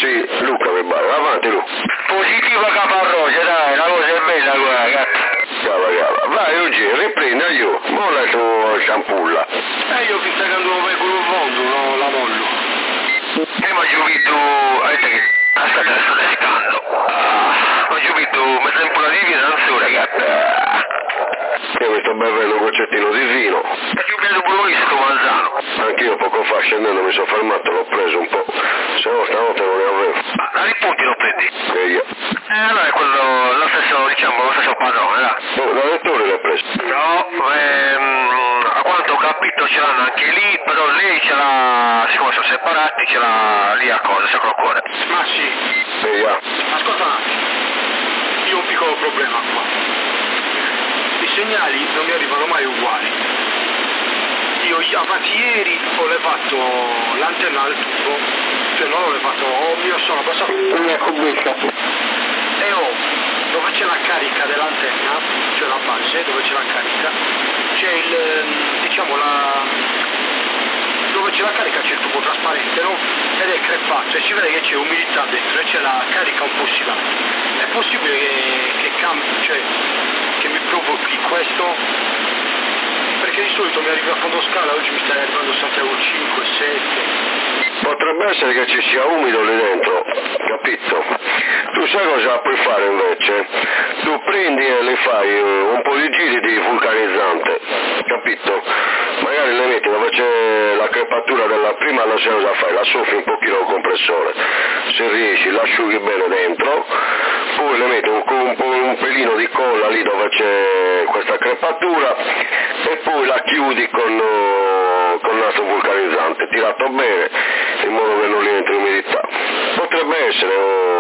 Sì, Luca mi pare, avanti Luca. Positiva caparroce, dai, la cosa è bella qua, gatto. Cava, vai oggi, riprendi io, molla tu sciampulla. Io che sta andando per quello fondo, no, la mollo. Ma giubito, aspetta, sto descando. Ma giubito, mi sembra di finanza, ragazzi. Io mi sto bevendo un goccettino di vino. Ma giubito pure io sto mangiando. Anch'io poco fa scendendo mi sono fermato, l'ho preso un po'. Se no stanotte non ne avevo. Ma dai punti lo prendi? E io. Allora è quello, lo stesso, diciamo, lo stesso padrone, là. Da lettore l'hai preso? No, a quanto ho capito ce l'hanno anche lì, però lei ce l'ha, siccome sono separati, ce l'ha lì a cosa, Sacro Cuore. Ma sì. E io. Ascolta un attimo, io ho un piccolo problema qua. I segnali non mi arrivano mai uguali. Io avanti ieri ho levato l'antenna al tubo, cioè non l'ho levato, io sono passato una cubetta e dove c'è la carica dell'antenna, cioè la base dove c'è la carica, c'è il, diciamo dove c'è la carica c'è il tubo trasparente, no? Ed è crepato e si vede che c'è umidità dentro e c'è la carica un po' oscillante. È possibile che cambi, cioè che mi provochi questo? Perché di solito mi arriva a fondo scala, oggi mi stai arrivando Santiago 5, 7. Potrebbe essere che ci sia umido lì dentro, capito? Tu sai cosa puoi fare invece? Tu prendi e le fai un po' di giri di vulcanizzante, capito? Magari le metti dove c'è la crepatura della prima, non sai cosa fai, la soffi un pochino il compressore, se riesci l'asciughi bene dentro, poi le metti un pelino di colla lì dove c'è questa crepatura e poi la chiudi con nastro vulcanizzante, tirato bene, in modo che non entri umidità. Potrebbe essere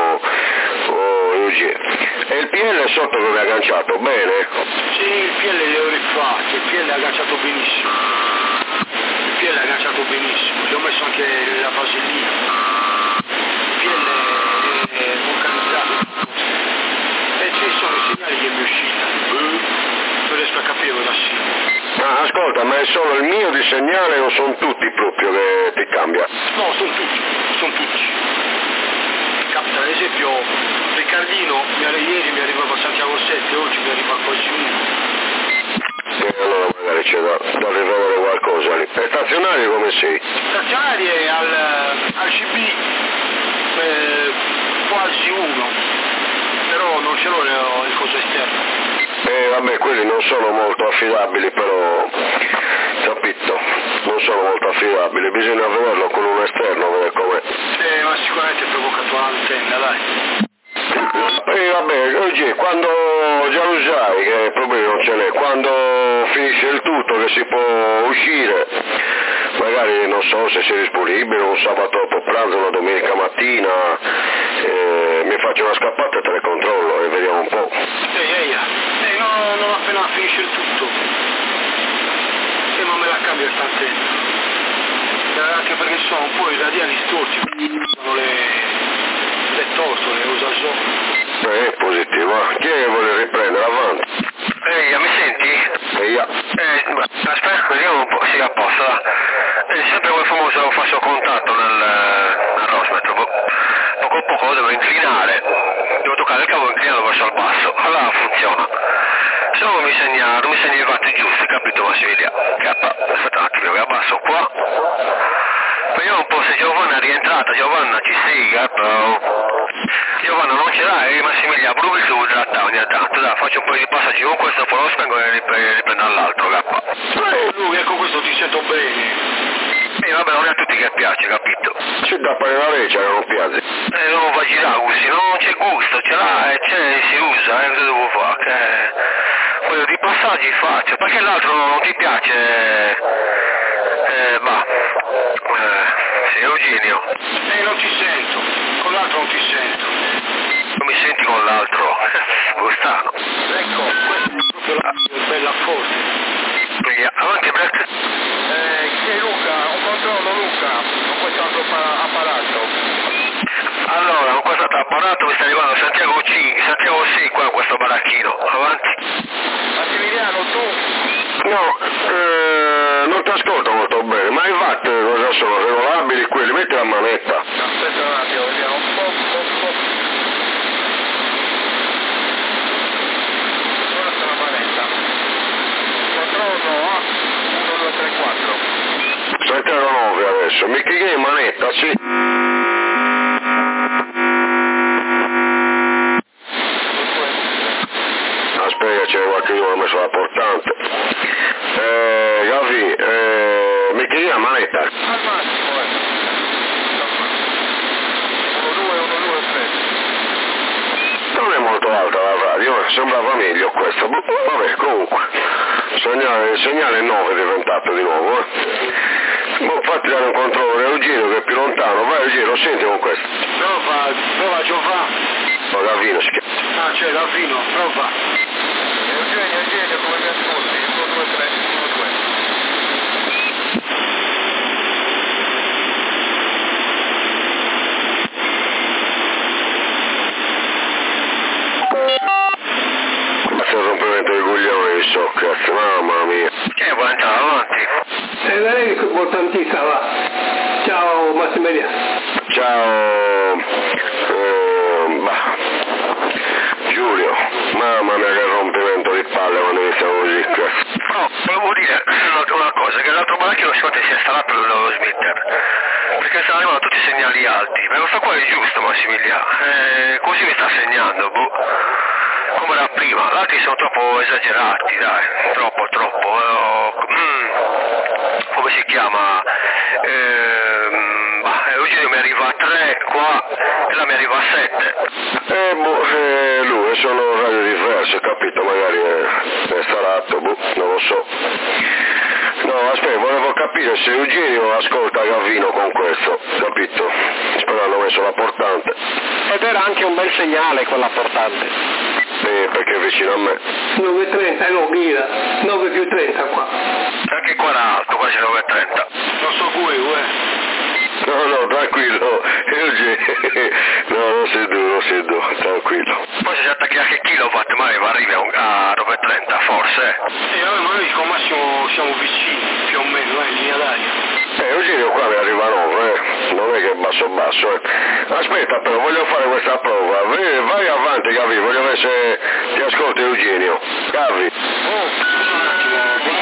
e il PL sotto come è agganciato, bene? Sì, il PL li ho rifatti, il PL è agganciato benissimo. Il PL è agganciato benissimo, gli ho messo anche la vasellina. Il PL è vulcanizzato. E ci sono i segnali che mi uscita. Non riesco a capire cosa sia. Ah, ascolta, ma è solo il mio di segnale o sono tutti proprio che ti cambia? No, sono tutti. Capita, ad esempio, Riccardino ieri mi arrivava a Santiago 7, oggi mi arriva quasi 1. E allora magari c'è da rivedere qualcosa lì. E stazionario come sei? Stazionario è al CB quasi 1, però non ce l'ho il coso esterno. Vabbè, quelli non sono molto affidabili, però, capito, non sono molto affidabili, bisogna vederlo con un esterno, vedere com'è. Ma sicuramente è provocato l'antenna, dai. Vabbè, oggi quando già lo sai che problemi non ce n'è, quando finisce il tutto che si può uscire, magari non so se sei disponibile un sabato dopo pranzo, una domenica mattina, mi faccio una scappata e te le controllo e vediamo un po'. Non appena finisce il tutto, se non me la cambio l'antenna, anche perché sono un po' i radiali storti, sono le tortole, usa solo. Positivo, chi è che vuole riprendere avanti? Mi senti? Aspetta, vediamo un po', sì, a posto, là. Sempre quel famoso falso contatto nel rosmetro, poco a poco lo devo inclinare, devo toccare il cavo inclinato verso il basso, allora funziona. Se no non mi segna i vatti giusti, capito Massimiliano? Aspetta un attimo, che abbasso qua. Vediamo un po' se Giovanna è rientrata. Giovanna ci sei, Giovanna non ce l'hai, Massimiliano, provi il tuo tratta ogni tanto, dai, faccio un po' di passaggi con questo, poi lo spengo e riprendo all'altro, lui, ecco questo ti sento bene. Vabbè, non è a tutti che piace, capito? C'è da fare la legge, non piace. Non va a girare così, non c'è gusto, ce l'ha e si usa, cosa devo fare? Poi di passaggi faccio, perché l'altro non ti piace? Sì, Eugenio. Non ti sento, con l'altro non ti sento. Non mi senti con l'altro? Gustavo. Ecco, questo è proprio bella forte. Avanti, Black. Chi è Luca? Un controllo, Luca, con questo altro apparato. Allora, con questo altro apparato mi sta arrivando Santiago 6 qua, questo baracchino. Avanti. Massimiliano, tu? No, non ti ascolto molto bene, ma i watt cosa sono regolabili quelli? Metti la manetta. Aspetta un attimo, vediamo un po'. Ora c'è una manetta. Controllo A, 1, 2, 3, 4. 709 adesso, Mickey Game manetta, sì. Aspetta, c'è qualcuno che ha messo la portante. Gavi, Mickey Game manetta. Al massimo, 1, 2, 3. Non è molto alta la radio, sembrava meglio questo. Vabbè, comunque, il segnale 9 è diventato di nuovo. Fatti dare un controllo a Eugenio che è più lontano. Vai Eugenio, senti con questo. Prova Giovanni. No, Gavino si chiama. Ah, c'è Gavino, prova. Eugenio, come mi ascolti? 1, 2, 3, 1, 2. Questo è il rompimento dei coglioni di so, cazzo, mamma mia. Vuoi andare avanti? Lei che importantissima va. Ciao Massimiliano. Ciao, Giulio, mamma mia che rompimento di palle quando iniziamo così, cazzo. No, volevo dire una cosa, che l'altro macchino si è installato lo smitter, perché stanno arrivando tutti i segnali alti, ma questo qua è giusto Massimiliano, così mi sta segnando, come era prima, gli altri sono troppo esagerati, dai, troppo, come si chiama, Eugenio mi arriva a 3 qua e la mi arriva a 7. Lui sono radio diverse, capito, magari è installato, non lo so. No, aspetta, volevo capire se Eugenio ascolta Gavino con questo, capito? Spero hanno messo la portante. Ed era anche un bel segnale quella portante. Perché è vicino a me. 9.30, no, Ghida, 9 più 30 qua. Anche qua era alto, quasi 9.30. Non so No, tranquillo, no, non sei tu, tranquillo. Poi se si attacchi anche kilowatt, ma arrivi a 9.30 forse. Ma noi con Massimo siamo vicini, più o meno, in linea d'aria. Eugenio qua mi arriva a 9, non è che è basso. Aspetta però, voglio fare questa prova. Vai avanti Gavi, voglio vedere se ti ascolta Eugenio. Gavi. Un attimo,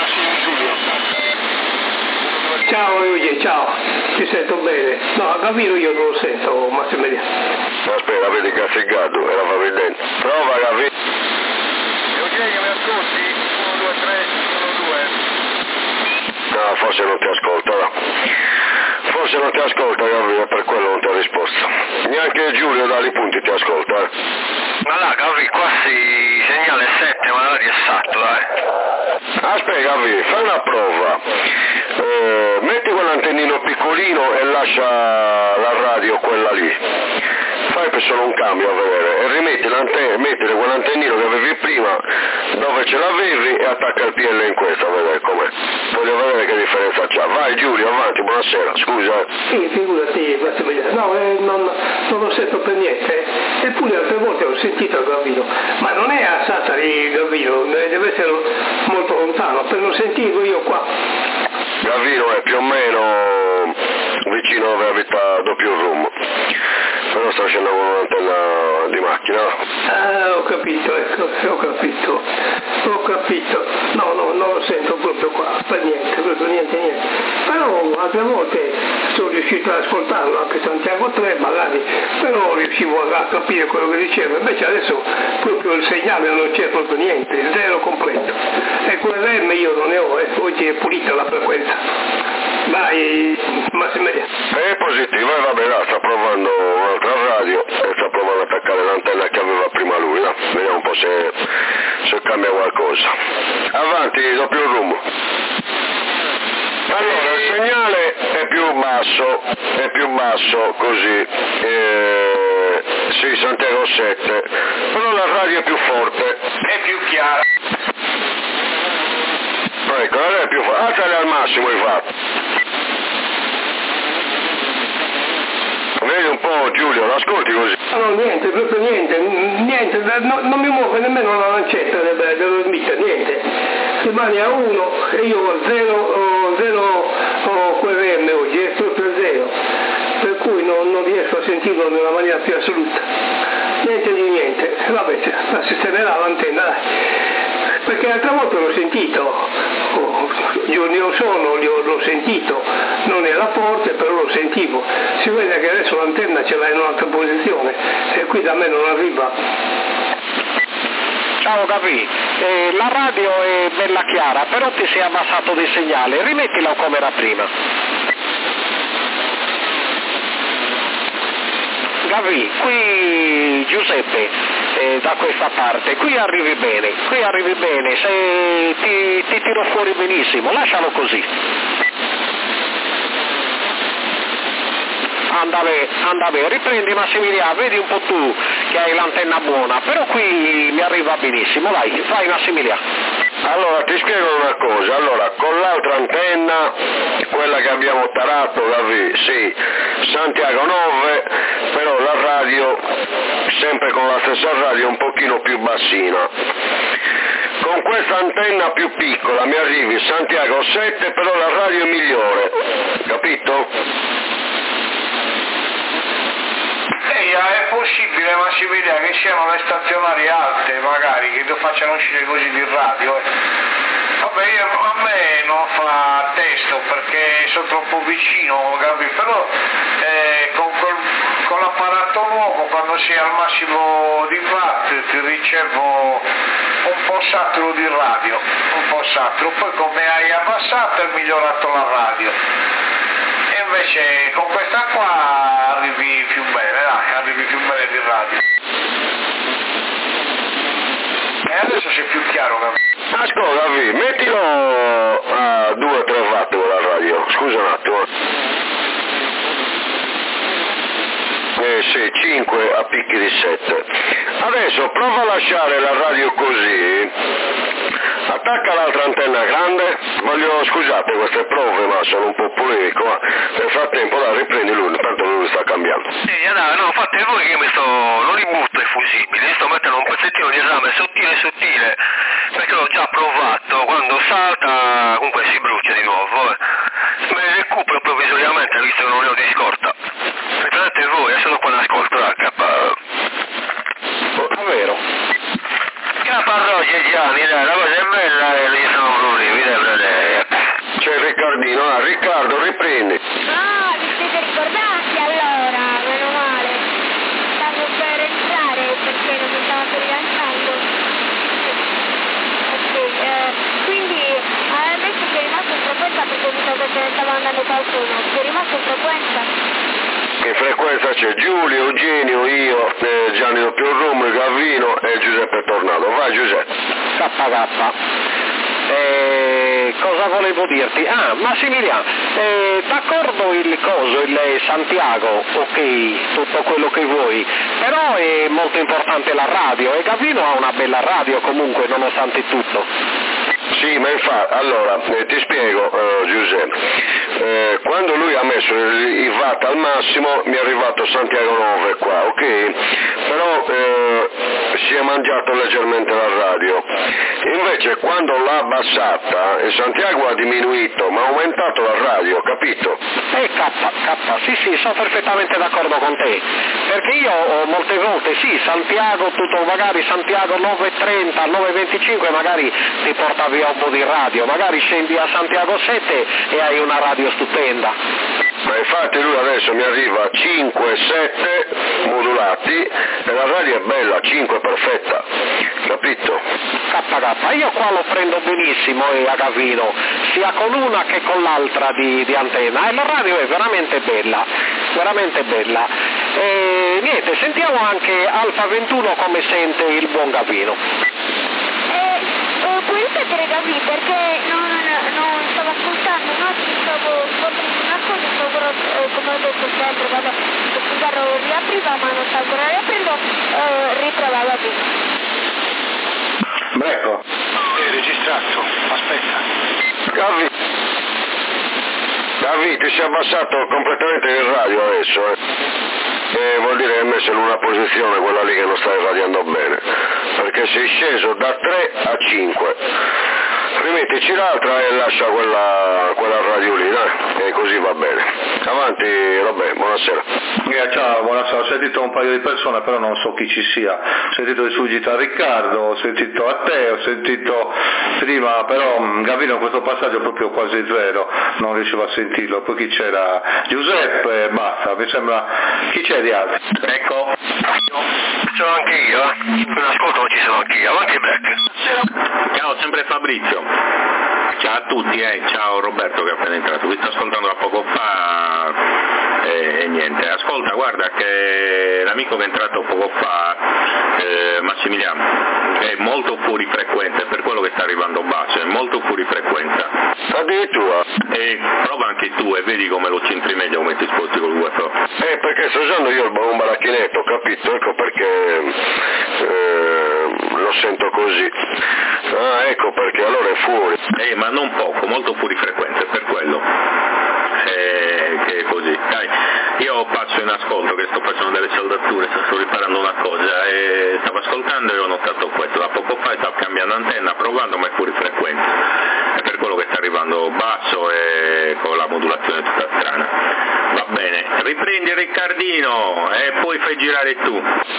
Ciao Eugenio, ciao, ti sento bene. No, Gavino io non lo sento, Massimiliano. Aspetta, vedi cazzigato, era fa dentro. Prova Gavi. Eugenio, mi ascolti? 1, 2, 3, 1, 2. No, forse non ti ascolta, no. Forse non ti ascolta Gavi, e per quello non ti ha risposto. Neanche Giulio dagli punti ti ascolta, Ma là, Gavi, qua si segnale 7, ma non è esatto, dai. Aspetta Gavi, fai una prova. Metti quell'antennino piccolino e lascia la radio quella lì. Fai per solo un cambio a vedere e rimetti metti quell'antennino che avevi prima dove ce l'avevi e attacca il PL in questa a vedere com'è. Voglio vedere che differenza c'ha. Vai Giulio, avanti, buonasera, scusa. Sì, figurati, Massimiliano, no, non lo sento per niente. Eppure altre volte ho sentito Gavino, ma non è a Sassari Gavino, deve essere molto lontano, per non sentirlo io qua. Gavino è più o meno vicino dove abita doppio room, però sta facendo con un'antenna di macchina. Ah, ho capito, ecco, ho capito. No, non lo sento proprio qua, per niente, proprio niente. Però altre volte sono riuscito ad ascoltarlo, anche Santiago 3 magari, però riuscivo a capire quello che diceva, invece adesso proprio il segnale non c'è proprio niente, zero completo. E quell'M io non ne ho, oggi è pulita la frequenza. Vai, Massimiliano. È positivo, e vabbè, là, sta provando un'altra radio e sta provando ad attaccare l'antenna che aveva prima lui, no? Vediamo un po' se cambia qualcosa. Avanti, doppio room. Allora, il segnale è più basso così, sì, Santiago 7, però la radio è più forte. È più chiara. Ecco, la radio è più forte, alzale al massimo infatti. Vedi un po' Giulio, l'ascolti così? No, niente, proprio niente, non mi muove nemmeno la lancetta dello smitter, niente. Rimane a 1 e io ho 0 QRM oggi, è proprio 0. Per cui non riesco a sentirlo nella maniera più assoluta. Niente di niente, vabbè, la sistemerà l'antenna, dai. Perché l'altra volta l'ho sentito, giorni or sono l'ho sentito, non era forte però lo sentivo, si vede che adesso l'antenna ce l'ha in un'altra posizione e qui da me non arriva. Ciao Gavi, la radio è bella chiara, però ti sei abbassato del segnale, rimettila come era prima. Gavi, qui Giuseppe, da questa parte, qui arrivi bene, se ti tiro fuori benissimo, lascialo così. Anda bene, riprendi Massimiliano, vedi un po' tu che hai l'antenna buona, però qui mi arriva benissimo, vai Massimiliano. Allora ti spiego una cosa, con l'altra antenna, quella che abbiamo tarato, Gavi, sì, Santiago 9, però la radio, sempre con la stessa radio, un pochino più bassina. Con questa antenna più piccola mi arrivi Santiago 7, però la radio è migliore, capito? È possibile, Massimiliano, che siano le stazionarie alte, magari, che lo facciano uscire così di radio. Vabbè, a me non fa testo perché sono troppo vicino, capito? Però con l'apparato nuovo, quando sei al massimo di watt, ti ricevo un po' saturo di radio, poi come hai abbassato e migliorato la radio. E invece con questa qua arrivi più bene di radio. E adesso sei più chiaro, capito? Ascolta, Gavi, mettilo a 2-3 watt con la radio, scusa un attimo. Sì, 5 a picchi di 7. Adesso prova a lasciare la radio così, attacca l'altra antenna grande, scusate queste prove ma sono un po' polemico, ma nel frattempo la riprendi lui, tanto lui sta cambiando. No, fate voi che non li butto i fusibili, sto mettendo un pezzettino di rame sottile, perché l'ho già provato, quando salta comunque si brucia di nuovo, me ne recupero provvisoriamente visto che non ne ho di scorta. Riprendete voi, adesso dopo l'ascolto la Davvero? Roger Gianni, dai, la cosa è bella e gli sono problemi, dai. C'è Riccardino, Riccardo, riprendi. Ah, vi siete ricordati allora, meno male. Stavo per entrare perché non mi stava rilanciando. Ok, quindi adesso sei rimasto in frequenza perché ho visto che ce ne stava andando qualcuno. Sei rimasto in frequenza? In frequenza c'è Giulio, Eugenio, io, Gianni Doppiorrum, Gavino e Giuseppe Tornado. Vai Giuseppe. KK. Cosa volevo dirti? Massimiliano, d'accordo il Santiago, ok, tutto quello che vuoi, però è molto importante la radio e Gavino ha una bella radio comunque nonostante tutto. Sì, ma infatti, allora, ti spiego Giuseppe, quando lui ha messo i watt al massimo mi è arrivato Santiago 9 qua, ok? Però si è mangiato leggermente la radio, invece quando l'ha abbassata Santiago ha diminuito, ma ha aumentato la radio, capito? K, sì, sono perfettamente d'accordo con te, perché io ho molte volte, sì, Santiago, tutto magari Santiago 9.30, 9.25 magari ti porta via un po' di radio, magari scendi a Santiago 7 e hai una radio stupenda. Ma infatti lui adesso mi arriva a 5, 7 modulati e la radio è bella, 5 perfetta, capito? KK, io qua lo prendo benissimo a Gavino, sia con una che con l'altra di antenna e la radio è veramente bella. E niente, sentiamo anche Alfa 21 come sente il buon Gavino. Puoi ripetere Gavi perché non stavo ascoltando, no? Stavo scoprendo una cosa, come ho detto sempre, vado a scudarlo riapriva ma non sta ancora riaprendo, riprova Gavi. Ecco. È registrato, aspetta. Gavi, ti sei abbassato completamente il radio adesso, e vuol dire che hai messo in una posizione quella lì che non stai radiando bene, perché sei sceso da 3 a 5. rimettici l'altra e lascia quella radio lì, dai, e così va bene. Avanti Robè, buonasera. Ciao, buonasera, ho sentito un paio di persone, però non so chi ci sia. Ho sentito di sfuggita a Riccardo, ho sentito a te, ho sentito prima, però Gavino in questo passaggio proprio quasi zero, non riuscivo a sentirlo. Poi chi c'era? Giuseppe, basta, mi sembra. Chi c'è di altri? Ecco, sono anche io, in ascolto ci sono anche io, avanti Black. Ciao, sempre Fabrizio. Ciao a tutti, ciao Roberto che è appena entrato, vi sto ascoltando da poco fa e niente, ascolta, guarda che l'amico che è entrato poco fa, Massimiliano, è molto fuori frequenza, per quello che sta arrivando basso, è molto fuori frequenza. Addirittura? E prova anche tu e vedi come lo centri meglio come ti sposti col UFO. Perché sto usando io un baracchinetto, capito? Ecco perché lo sento così. Ah, ecco perché allora è fuori. Ma non poco, molto fuori frequenza, per quello. Che è così. Dai, io passo in ascolto che sto facendo delle saldature, sto riparando una cosa e stavo ascoltando e ho notato questo, da poco fa stavo cambiando antenna, provando ma è fuori frequenza. È per quello che sta arrivando basso e con la modulazione tutta strana. Va bene, riprendi Riccardino e poi fai girare tu.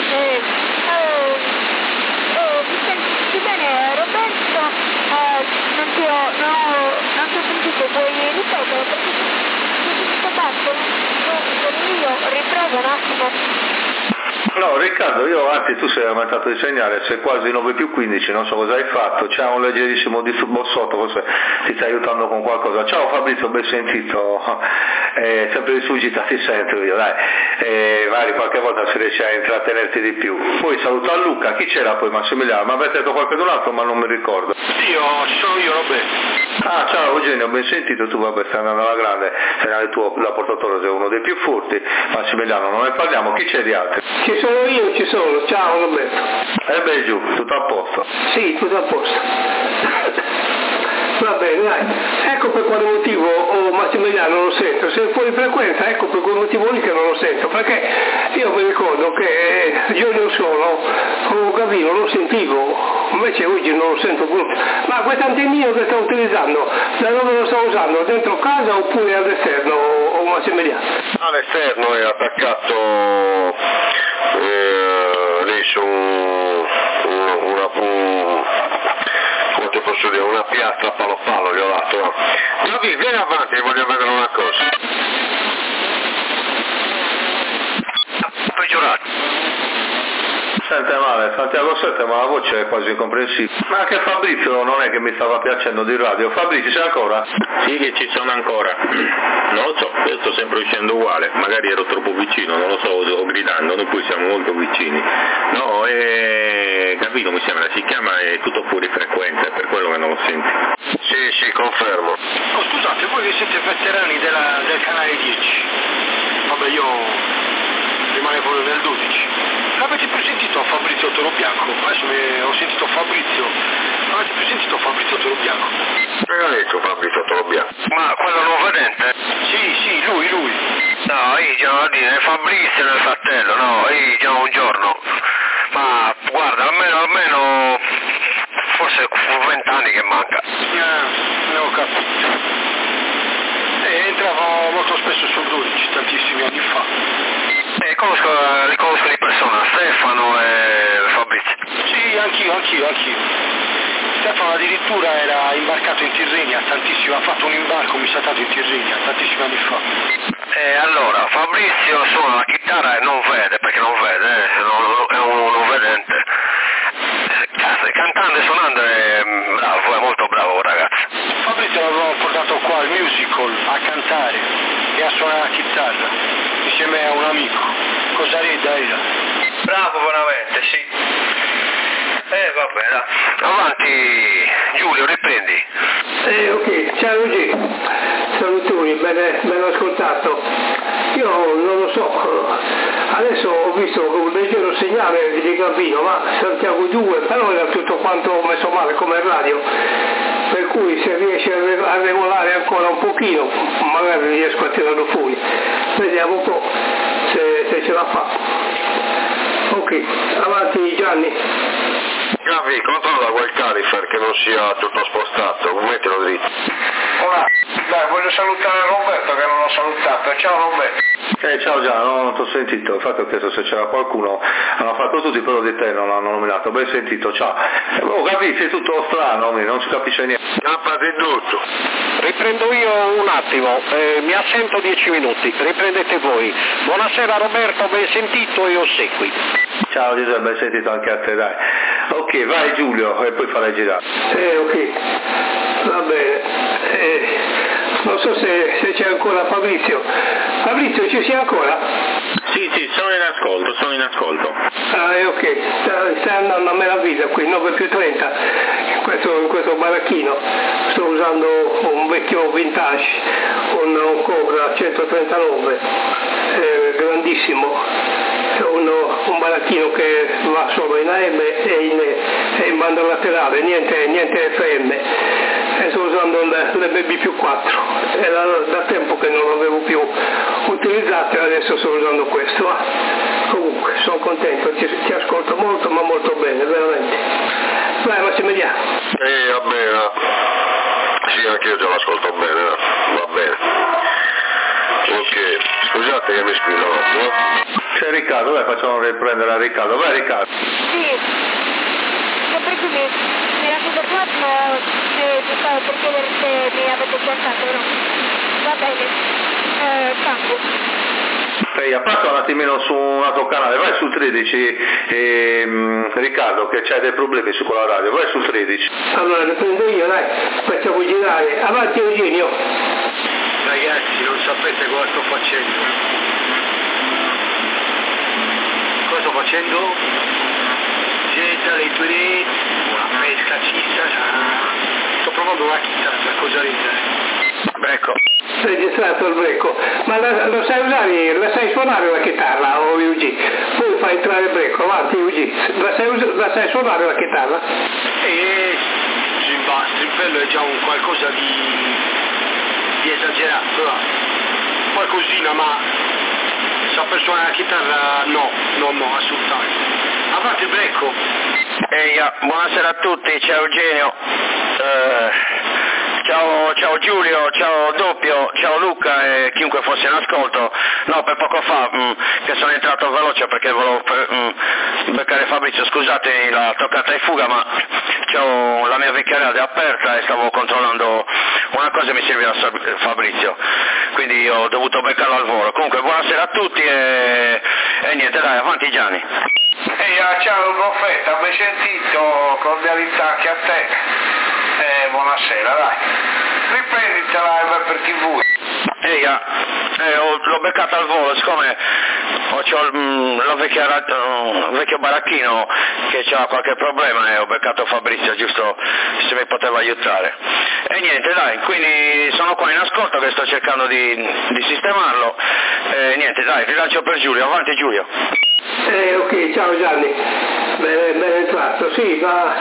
Mi senti bene Roberto? Non ti ho sentito, puoi ripetere perché tutto basso, io riprovo un attimo. No Riccardo, io anzi tu sei aumentato di segnale, sei quasi 9+15, non so cosa hai fatto, c'è un leggerissimo disturbo sotto, forse ti sta aiutando con qualcosa. Ciao Fabrizio, ben sentito, sempre di sfuggita ti sento io, dai, magari qualche volta si riesce a intrattenerti di più. Poi saluto a Luca, chi c'era poi Massimiliano? Ma avete detto qualcun altro ma non mi ricordo. Ci sono io Roberto. Ah ciao Eugenio, ben sentito, tu vabbè stai andando alla grande, segnale tuo da portatore sei uno dei più furti, Massimiliano non ne parliamo, chi c'è di altri? Ci sono io, ci sono, ciao Roberto. Beh giù, tutto a posto? Sì, tutto a posto. Va bene, dai. Ecco per quale motivo Massimiliano non lo sento. Se è fuori frequenza, ecco per quel motivo lì che non lo sento. Perché io mi ricordo che giorno solo con Gavino lo sentivo, invece oggi non lo sento più. Ma questo antennino che sta utilizzando, da dove lo sta usando? Dentro casa oppure all'esterno, Massimiliano? All'esterno è attaccato lì su come ti posso dire, una piazza palo gli ho dato. No, vieni avanti, voglio vedere una cosa. Peggiorato. Sente male, Santiago 7, ma la voce è quasi incomprensibile. Ma anche Fabrizio non è che mi stava piacendo di radio. Fabrizio, sei ancora? Sì che ci sono ancora. Non lo so, io sto sempre uscendo uguale, magari ero troppo vicino, non lo so, sto gridando, noi poi siamo molto vicini. No, Gavino mi sembra, si chiama, è tutto fuori frequenza, è per quello che non lo senti. Sì, confermo. Oh, scusate, voi che siete veterani del canale 10. Vabbè, io rimanevo nel 12. L'avete più sentito a Fabrizio Torobianco? Adesso ho sentito Fabrizio. Avete più sentito Fabrizio Torobianco? Che ha detto Fabrizio Torobianco? Ma quello non vedente? Sì, lui. No, io già dire Fabrizio nel fratello, no, io già un giorno. Ma guarda, almeno forse 20 anni che manca. Ne ho capito. Entrava molto spesso sul 12, tantissimi anni fa. Li conosco di persona, Stefano e Fabrizio. Sì, anch'io. Stefano addirittura era imbarcato in Tirrenia, tantissimo, ha fatto un imbarco misatato in Tirrenia, tantissimi anni fa. Allora, Fabrizio suona la chitarra e non vede, perché non vede, è un vedente. Cantando e suonando è bravo, è molto bravo ragazzo. Fabrizio l'avevamo portato qua al musical a cantare e a suonare la chitarra insieme a un amico. Cosareda era. Bravo veramente, sì. Vabbè, dai. Avanti Giulio, riprendi. Ok, ciao Luigi. Salutoni, ben ascoltato. Io non lo so, adesso ho visto un leggero segnale di Gavino, ma Santiago 2, però era tutto quanto messo male come radio, per cui se riesce a regolare ancora un pochino, magari riesco a tirarlo fuori. Vediamo un po' se ce la fa. Ok, avanti Gianni. Gavi, controlla quel califer che non sia tutto spostato, mettilo dritto. Ora, dai, voglio salutare Roberto che non l'ho salutato. Ciao Roberto. Ciao Gianni, non ti ho sentito, infatti ho chiesto se c'era qualcuno, hanno fatto tutti, però di te non hanno nominato, ben sentito, ciao. Gavi, sei tutto strano, non si capisce niente. Scappati tutto. Riprendo io un attimo, mi assento 10 minuti, riprendete voi. Buonasera Roberto, ben sentito e ossequi. Ciao Giuseppe, ben sentito anche a te, dai. Ok, vai Giulio e poi farai girare. Ok, va bene. Non so se c'è ancora Fabrizio. Fabrizio, ci sei ancora? Sì, sono in ascolto. Ok, sta andando a meraviglia qui, 9+30, in questo baracchino. Sto usando un vecchio vintage, un Cobra 139, grandissimo. Un baracchino che va solo in AM e in banda laterale, niente FM. E sto usando l'MB+4, era da tempo che non l'avevo più utilizzato e adesso sto usando questo. Comunque sono contento, ti ascolto molto ma molto bene, veramente. Vai, Massimiliano. Va bene. Sì, anche io già l'ascolto bene, va bene. Ok, scusate che mi squillo un attimo. C'è Riccardo, dai, facciamo riprendere a Riccardo, vai Riccardo. Sì, sempre qui mi era fermato se stavo per chiedere se mi avete chiamato, no? Va bene, cambio. Passa un attimino su un altro canale, vai sul 13 Riccardo che c'hai dei problemi su quella radio, vai sul 13. Allora riprendo io, dai, facciamo girare, avanti Eugenio. Ragazzi, non sapete cosa sto facendo. Cosa sto facendo? Dietro le tue reti, una pesca cissa, sto provando una chitarra, cosa ridere. Ecco. Registrato il brecco, ma lo sai usare, la sai suonare la chitarra o UG? Poi fai entrare il brecco, avanti UG, la sai suonare la chitarra? Sì, basta, il bello è già un qualcosa di esagerato, qualcosina, ma saper suonare la chitarra no, assolutamente. Avanti il brecco. Buonasera a tutti, ciao Eugenio. Ciao Giulio, ciao Doppio, ciao Luca e chiunque fosse in ascolto. No, per poco fa che sono entrato veloce perché volevo beccare Fabrizio, scusate la toccata in fuga, ma c'ho la mia vecchia radio aperta e stavo controllando una cosa e mi serviva Fabrizio, quindi ho dovuto beccarlo al volo. Comunque buonasera a tutti e niente, dai, avanti Gianni. Ciao Profeta, ben sentito, cordialità anche a te. Buonasera, dai. Riprenditela per TV. L'ho beccata al volo, siccome ho il vecchio baracchino che c'ha qualche problema e ho beccato Fabrizio giusto se mi poteva aiutare. E niente, dai, quindi sono qua in ascolto che sto cercando di sistemarlo. E niente, dai, rilancio per Giulio, avanti Giulio. Ok, ciao Gianni, ben entrato, sì, ma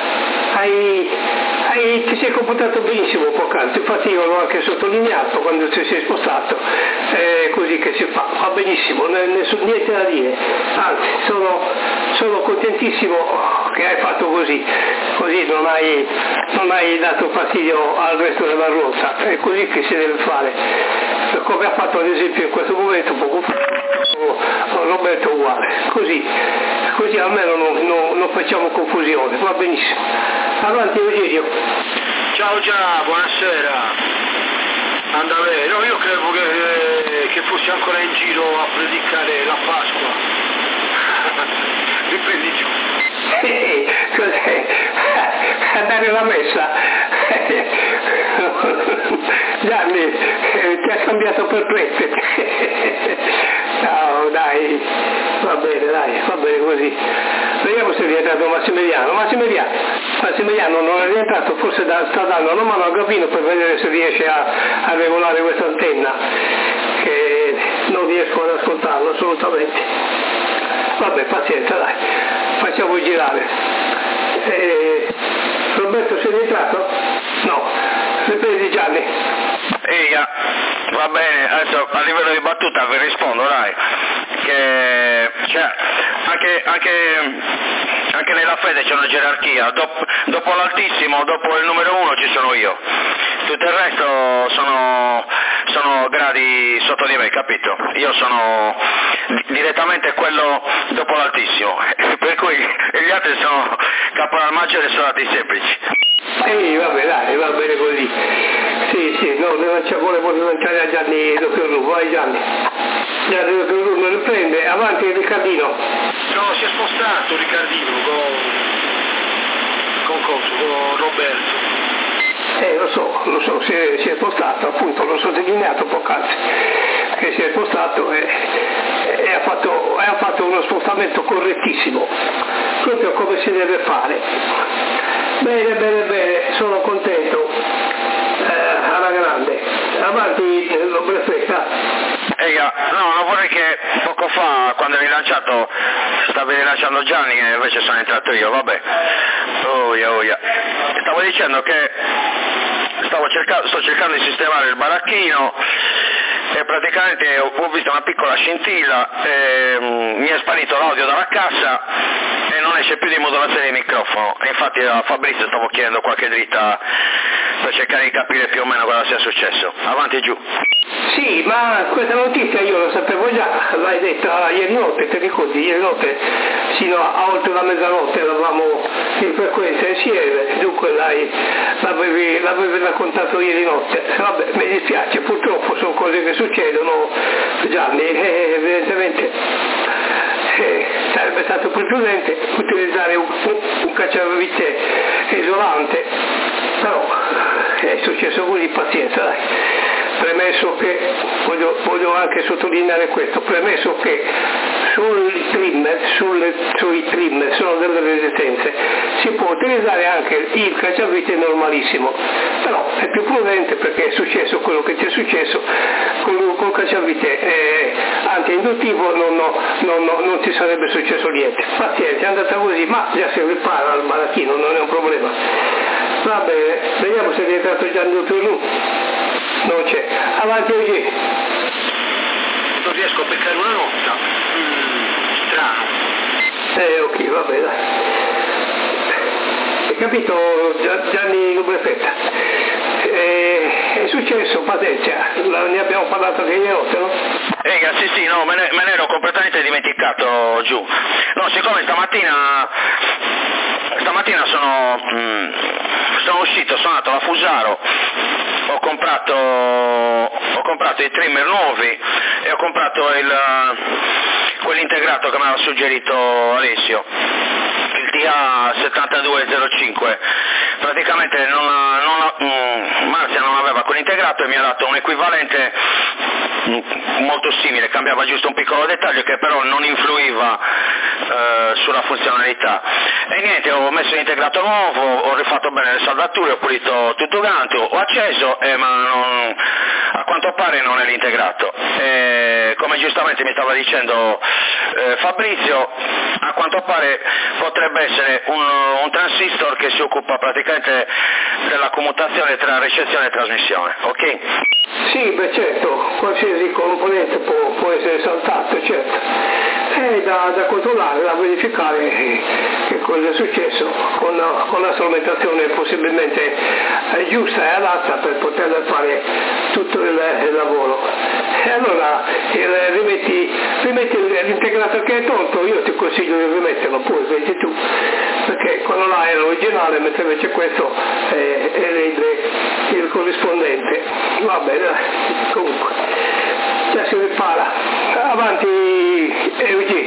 ti sei comportato benissimo poc'anzi, infatti io l'ho anche sottolineato quando ti sei spostato, così che si fa benissimo, niente da dire, anzi sono contentissimo che hai fatto così non hai dato fastidio al resto della rotta, è così che si deve fare, come ha fatto ad esempio in questo momento poco fa Roberto uguale, così almeno non facciamo confusione, va benissimo. Avanti Eugenio. Ciao buonasera. Andare, no, io credo che fossi ancora in giro a predicare la Pasqua. Riprendi giù. Cos'è? A dare la messa. Gianni, ti ha scambiato per prete. No, dai, va bene così. Vediamo se è rientrato Massimiliano. Massimiliano non è rientrato, forse sta dando una mano a Gavino per vedere se riesce a regolare questa antenna, che non riesco ad ascoltarlo assolutamente. Vabbè, pazienza, dai, facciamo girare. Roberto, sei rientrato? No, riprendi Gianni. Va bene, adesso a livello di battuta vi rispondo, dai, che anche nella fede c'è una gerarchia, dopo l'altissimo, dopo il numero 1 ci sono io, tutto il resto sono gradi sotto di me, capito? Io sono direttamente quello dopo l'altissimo, per cui gli altri sono caporal maggiore e soldati semplici. Vabbè dai, va bene così. Sì, no, non ci vuole lanciare a Gianni Doppiorru, vai Gianni. Gianni Doppiorru non riprende, avanti Riccardino. No, si è spostato Riccardino con Roberto. Lo so, si è spostato, appunto, l'ho sottolineato poc'anzi, che si è spostato e ha fatto uno spostamento correttissimo, proprio come si deve fare. Bene, sono contento, alla grande. Avanti, Lobrefetta. No, non vorrei che poco fa, quando hai rilanciato, stavi rilanciando Gianni e invece sono entrato io, vabbè. Oia. Stavo dicendo che sto cercando di sistemare il baracchino e praticamente ho visto una piccola scintilla, mi è sparito l'audio dalla cassa e non esce più di modulazione di microfono, e infatti a Fabrizio stavo chiedendo qualche dritta per cercare di capire più o meno cosa sia successo. Avanti e giù. Sì, ma questa notizia io lo sapevo già, l'hai detta ieri notte, ti ricordi? Ieri notte sino a oltre la mezzanotte eravamo in frequenza insieme, dunque l'avevi raccontato ieri notte. Vabbè, mi dispiace, purtroppo sono cose che succedono, Gianni, evidentemente sarebbe stato più prudente utilizzare un cacciavite isolante, però è successo così, pazienza, dai. Premesso che, voglio anche sottolineare questo, premesso che sui trimmer sono delle resistenze, si può utilizzare anche il cacciavite normalissimo, però è più prudente perché è successo quello che ci è successo, col cacciavite anti-induttivo non ti sarebbe successo niente. Pazienza, è andata così, ma già si ripara al baracchino, non è un problema. Va bene, vediamo se è entrato Gianni Doppiorru. Non c'è. Avanti oggi. Non riesco a beccare una nota. Strano. Ok, va bene. Hai capito, Gianni Lubrefetta? È successo, pazienza, ne abbiamo parlato anche ieri notte, no? Sì, no, me ne ero completamente dimenticato giù. No, siccome stamattina sono uscito, sono andato alla Fusaro, ho comprato i trimmer nuovi e ho comprato quell'integrato che mi aveva suggerito Alessio, il TA7205. Praticamente Marzia non aveva quell'integrato e mi ha dato un equivalente molto simile, cambiava giusto un piccolo dettaglio che però non influiva sulla funzionalità. E niente, ho messo l'integrato nuovo, ho rifatto bene le saldature, ho pulito tutto quanto, ho acceso, ma a quanto pare non è l'integrato. Come giustamente mi stava dicendo Fabrizio, a quanto pare potrebbe essere un transistor che si occupa praticamente della commutazione tra ricezione e trasmissione, ok? Sì, beh certo, qualsiasi componente può essere saltato, certo. È da controllare, da verificare che cosa è successo con la strumentazione possibilmente giusta e adatta per poter fare tutto il lavoro. E allora rimetti l'integrato che è tolto, io ti consiglio di rimetterlo, poi vedi tu, perché quello là è l'originale, mentre invece questo è il corrispondente. Va bene, comunque già si ripara. Avanti Eugi.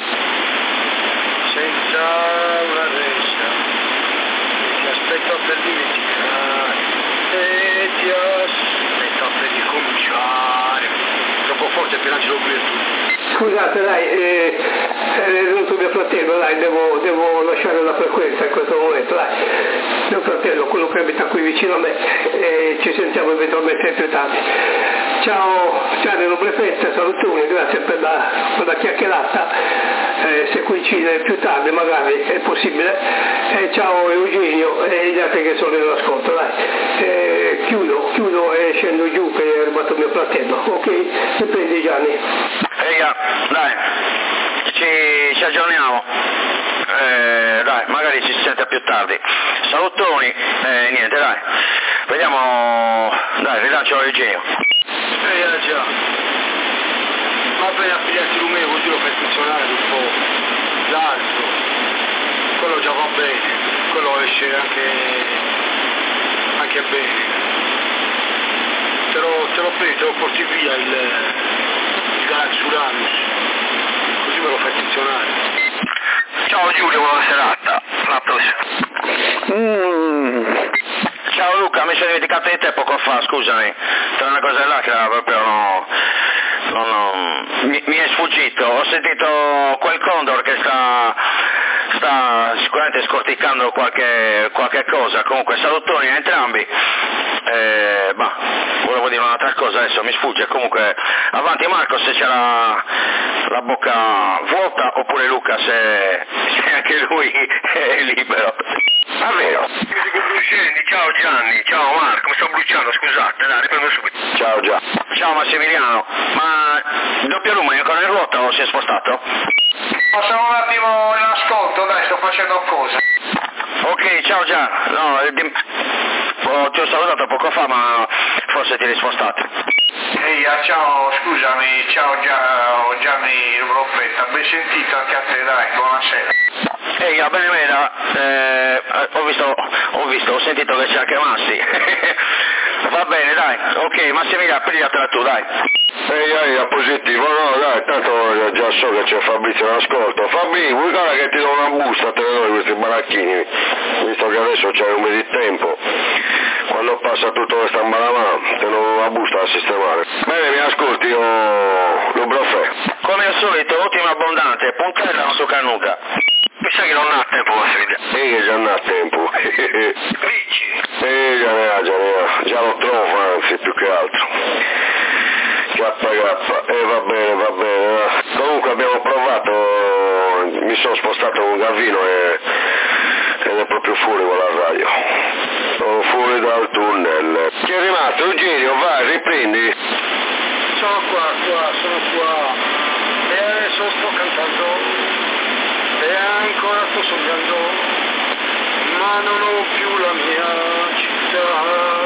Senza una resa ti aspetto per dimenticare e ti aspetto per ricominciare. Troppo forte per Angelo Bertolini. Scusate, dai, è venuto mio fratello, dai, devo lasciare la frequenza in questo momento, dai. Mio fratello, quello che abita qui vicino a me, e ci sentiamo eventualmente più tardi. Ciao Gianni Lubrefetta, salutoni, grazie per la chiacchierata, se coincide più tardi magari è possibile, ciao Eugenio e gli altri che sono nell'ascolto, dai. Chiudo e scendo giù che è arrivato mio fratello, ok? Ti prendi Gianni. Dai, ci ci aggiorniamo. Dai, magari ci si sente più tardi. Salutoni, niente, dai. Vediamo, dai, rilancio Eugenio. Già. Va bene a pigliarti Romeo, così lo fai funzionare un po'. L'altro. Quello già va bene. Quello esce anche bene. Te lo prendi, te lo porti via il Galaxy Uranus. Così me lo fai funzionare. Ciao Giulio, buona serata. Alla prossima. Ciao Luca, mi sono dimenticato di te poco fa, scusami. C'è una cosa là che proprio mi è sfuggito. Ho sentito quel Condor che sta sicuramente scorticando qualche cosa. Comunque salutoni a entrambi. Volevo dire un'altra cosa, adesso mi sfugge. Comunque avanti Marco se c'è la bocca vuota, oppure Luca se anche lui è libero. Ah, vero? Ciao Gianni, ciao Marco, mi sto bruciando, scusate, dai, riprendo subito. Ciao Già. Ciao Massimiliano, ma doppio lume è ancora in ruota o si è spostato? Sono un attimo in ascolto, dai, sto facendo cose. Ok, ciao Già, no, ti ho salutato poco fa ma forse ti eri spostato. Ehi, ciao, scusami, ciao Gianni Rubrofetta, ben sentito anche a te, dai, buonasera. Ehi, bene, ho sentito che c'è anche Massi. Va bene, dai, ok, Massimiliano, pigliatela tu, dai. Ehi, positivo, no, dai, tanto già so che c'è Fabrizio in ascolto. Fabri, vuoi che ti do una busta, te ne do questi baracchini, visto che adesso c'è un po' di tempo. Quando passa tutto questa malamà, te ne do una busta da sistemare. Bene, mi ascolti, lo broffè. Come al solito, ottimo abbondante, puntella non su cannuca. Mi sa che non ha tempo, Massimiliano. Che già non ha tempo. Dici? Già lo trovo, anzi, più che altro. Va bene. Comunque abbiamo provato, mi sono spostato con Gavino ed è proprio fuori con la radio. Sono fuori dal tunnel. Chi è rimasto? Eugenio, vai, riprendi. Sono qua. E adesso sto cantando. E ancora sto sognando, ma non ho più la mia città.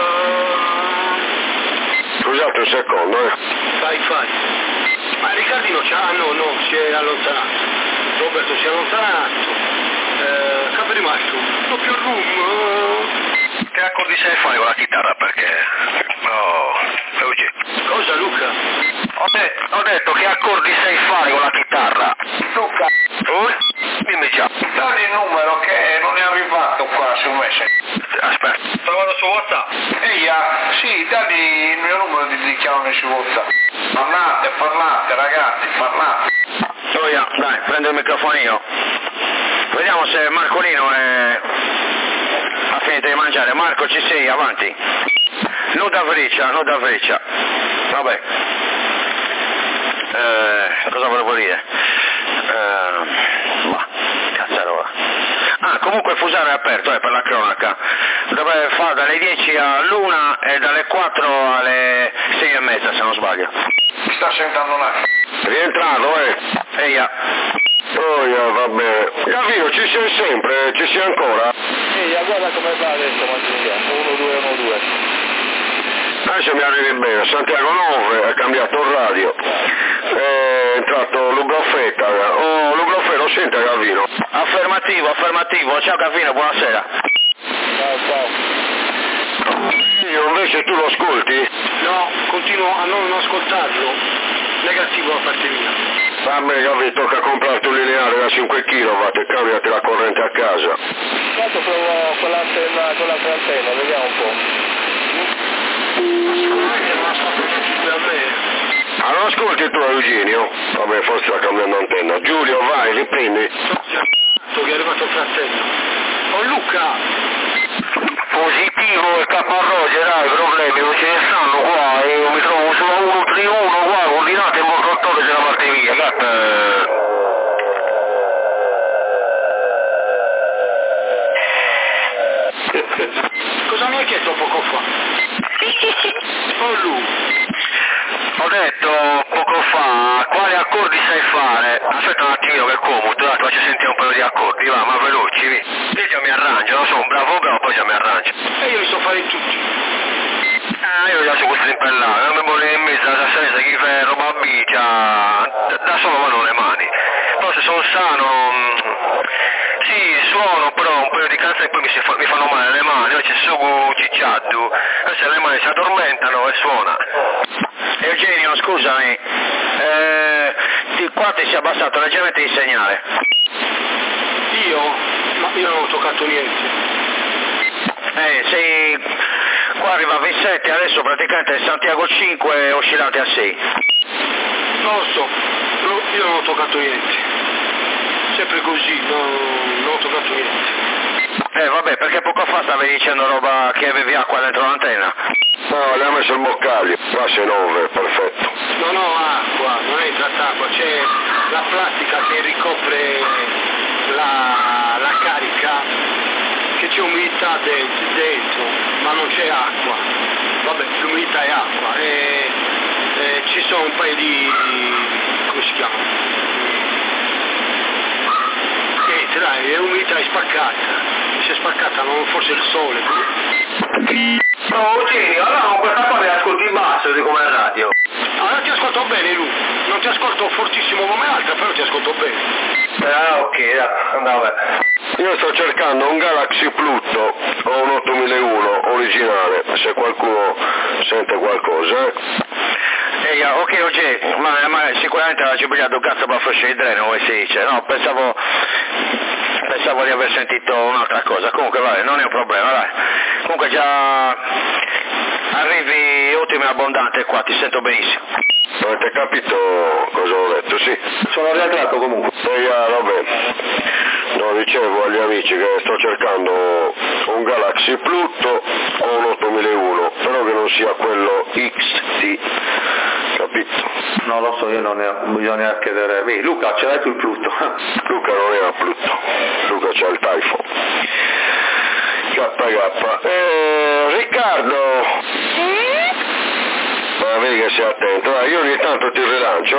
Scusate un secondo, Fai. Ma Riccardino no, si è allontanato. Roberto si è allontanato. Capo rimasto. Doppio room. Che accordi sai fare con la chitarra perché? Eugenio. Cosa Luca? Ho detto che accordi sai fare con la chitarra. Luca. Dimmi già. Dammi il numero che non è arrivato qua sul Messenger. Aspetta, trovalo su WhatsApp. Sì, dammi il mio numero di chiamami su WhatsApp. Parlate ragazzi, parlate. Gioia, dai, prendo il microfonino. Vediamo se Marcolino ha finito di mangiare. Marco, ci sei, avanti. Non da freccia. Vabbè. Cosa volevo dire? Cazzarola. Comunque il fusaro è aperto, per la cronaca. Dovrebbe fare dalle 10 all'1 e dalle 4 alle 6:30 se non sbaglio. Mi sta sentendo là. Rientrato, Eia. Vabbè. Gavino, ci sei sempre? Ci sei ancora? Guarda come va adesso, Massimiliano. 1-2-1-2. Adesso mi arrivi bene, Santiago 9 ha cambiato il radio, è entrato Lubrofetta. Lubrofetta, lo sente Gavino? Affermativo, ciao Gavino, buonasera. Ciao. Io invece tu lo ascolti? No, continuo a non ascoltarlo, negativo da parte mia. Vabbè Gavino, tocca comprarti un lineare da 5 kW e cambiati la corrente a casa. Intanto provo con l'altra antenna, vediamo un po'. Ma sicuramente non ascolto più a me. Non ascolti tu Eugenio? Vabbè, forse sta cambiando antenna. Giulio, vai, riprendi. Che è arrivato il fratello. Luca! Positivo il Caparroge, dai, problemi non ce ne stanno qua, io mi trovo solo 1-3-1 qua, coordinate in motottore della parte mia, Cosa mi hai chiesto poco fa? Ho detto poco fa quali accordi sai fare. Aspetta un attimo, Eugenio che comodo, dai, faccio sentire un paio di accordi, va, ma veloci, vi. Io già mi arrangio, non sono un bravo, poi già mi arrangio. E io li so fare tutti. Io già sono così impellato, non mi vuole in mezzo alla salsa chi fa roba bicia, da solo vanno le mani. Poi se sono sano, sì, suono, però un paio di canzoni e poi mi fanno male le mani, io c'è sugo cicciato, se le mani si addormentano e suona. Eugenio, scusami, qua ti si è abbassato leggermente il segnale. Io? Ma io non ho toccato niente. Sei... qua arrivava in 7, adesso praticamente Santiago 5 oscillante a 6. Non lo so, io non ho toccato niente. Sempre così, non ho toccato niente. Vabbè, perché poco fa stavi dicendo roba che avevi acqua dentro l'antenna. No, le ha messo il boccaglio, classe 9, perfetto. Non ho acqua, non è entrata acqua, c'è la plastica che ricopre la carica, che c'è umidità dentro, ma non c'è acqua. Vabbè, l'umidità è acqua e ci sono un paio di... come si chiama? Niente, dai, l'umidità è spaccata. Si è spaccata, non forse il sole. No, Eugenio, allora con questa cosa ascolti basso di come radio. Allora ti ascolto bene, Lu. Non ti ascolto fortissimo come l'altra, però ti ascolto bene. Ok, vabbè. Io sto cercando un Galaxy Pluto o un 8001 originale, se qualcuno sente qualcosa. Ok, Eugenio, ma sicuramente la giubilato cazzo per fare il dreno, come si dice, no? Pensavo di aver sentito un'altra cosa, comunque vabbè, non è un problema, dai. Comunque già arrivi ottimo e abbondante qua, ti sento benissimo. Avete capito cosa ho detto, sì? Sono rientrato comunque. Vabbè. No, dicevo agli amici che sto cercando un Galaxy Pluto o un 8001, però che non sia quello XT, capito? Non lo so, io non ne ho, bisogna chiedere. Luca, ce l'hai tu il Pluto? Luca non era Pluto, Luca c'ha il Typhoon. KK. Riccardo! Ma vedi che sei attento, io ogni tanto ti rilancio,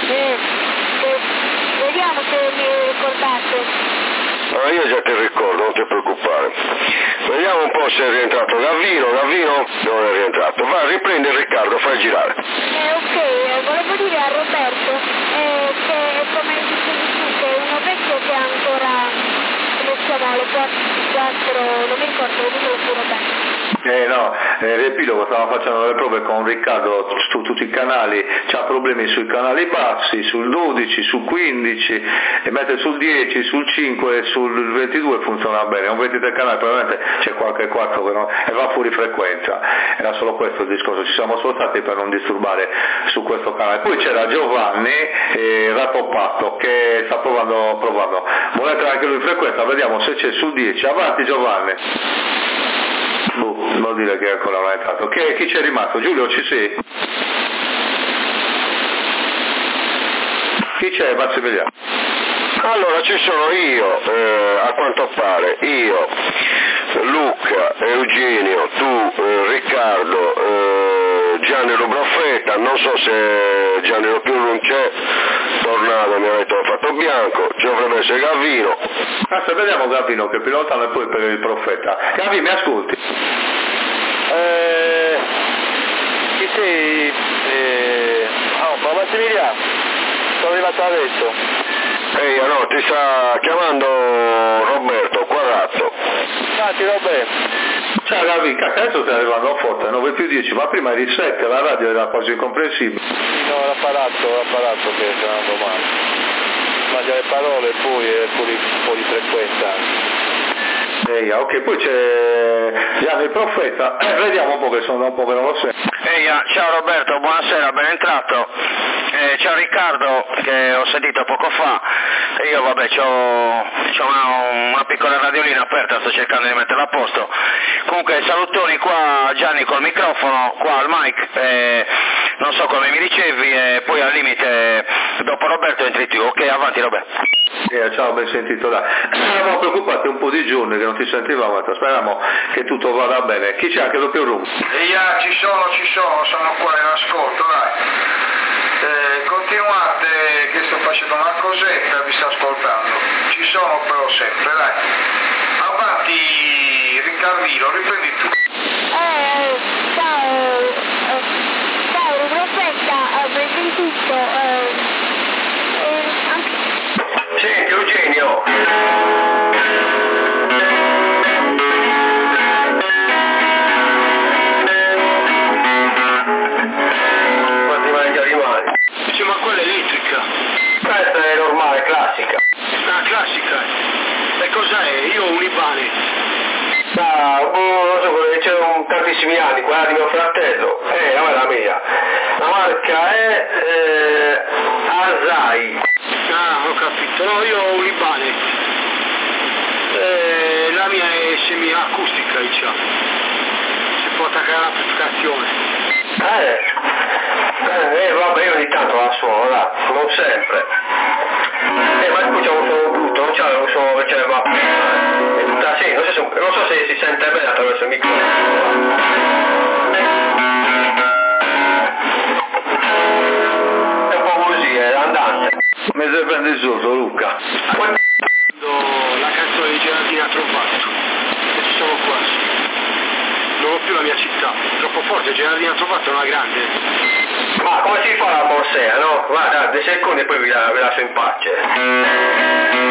Vediamo se mi ricordate. Io già ti ricordo, non ti preoccupare. Vediamo un po' se è rientrato Gavino non è rientrato. Va, riprendi Riccardo, fai girare. Ok, volevo dire a Roberto che come dicevi tu, che è uno vecchio che ha ancora, come si chiama, le 4, non mi ricordo il numero di Roberto. No, riepilogo, stavamo facendo le prove con Riccardo su tutti i canali, c'ha problemi sui canali bassi, sul 12, sul 15, e mentre sul 10, sul 5 e sul 22 funziona bene, un 23 canale probabilmente c'è qualche quarto che non, e va fuori frequenza, era solo questo il discorso, ci siamo spostati per non disturbare su questo canale. Poi c'era Giovanni Rattopatto che sta provando, vuole entrare anche lui in frequenza, vediamo se c'è sul 10, avanti Giovanni. Vuol dire che ancora non è entrato. Chi c'è rimasto? Giulio, ci sei? Chi c'è, Massimiliano? Allora ci sono io, a quanto pare, io, Luca, Eugenio, tu, Riccardo, Gianni Lubrofetta, non so se Gianni Lo più non c'è, Tornado mi ha detto fatto bianco, ci dovrebbe essere Gavino. Se vediamo Gavino che pilotano e poi per il Profeta. Gavi, mi ascolti? Chi sei? Ma Massimiliano, sono arrivato adesso. No, ti sta chiamando Roberto Quarrazzo. Infatti Roberto. Ciao Gavi, adesso stai arrivando forte, 9 più 10, ma prima eri 7, la radio era quasi incomprensibile. Sì, no, l'apparato che sta andando male. Mangia le parole e poi un po' di frequenza. Ok, poi c'è Gianni il Profeta, vediamo un po' che sono un po' che non lo sento. Ciao Roberto, buonasera, ben entrato. Ciao Riccardo, che ho sentito poco fa. Io vabbè c'ho una piccola radiolina aperta, sto cercando di metterla a posto. Comunque salutoni qua Gianni col microfono, qua al mic, non so come mi ricevi, e poi al limite dopo Roberto entri tu. Ok, avanti Roberto. Ciao, ben sentito, dai. Eravamo preoccupati un po' di giorni che non ti sentivamo, speriamo che tutto vada bene. Chi c'è anche doppio room? Ci sono qua in ascolto, dai. Continuate che sto facendo una cosetta, vi sto sono però sempre, dai. Avanti Riccardino, riprendi tu. Ciao, profeta, avrei sentito, Senti Eugenio. Quanti mangiare rimani? Sì, ma quella è elettrica. Questa è normale, classica. Ah, classica. E cos'è? Io ho un Ibane. Non so, c'è tantissimi anni, quella di mio fratello. Non è la mia. La marca è Asai. Ah, ho capito. No, io ho un Ibane. La mia è semi-acustica, diciamo. Si può attaccare all'amplificazione. Vabbè, io ogni tanto la suono, là, non sempre. Ma qui c'è un suono brutto, non c'è un suono che c'è, ma è tutta sì, non so se si sente bene attraverso il microfono. È un po' così, è andante. Mi si prende il sordo, Luca. La canzone di Gerardina Trovato. E ci sono quasi. Non ho più la mia città, troppo forte, Gerardina Trovato è una grande. Ma come si fa la borsea, no? Guarda, 2 secondi e poi vi lascio in pace.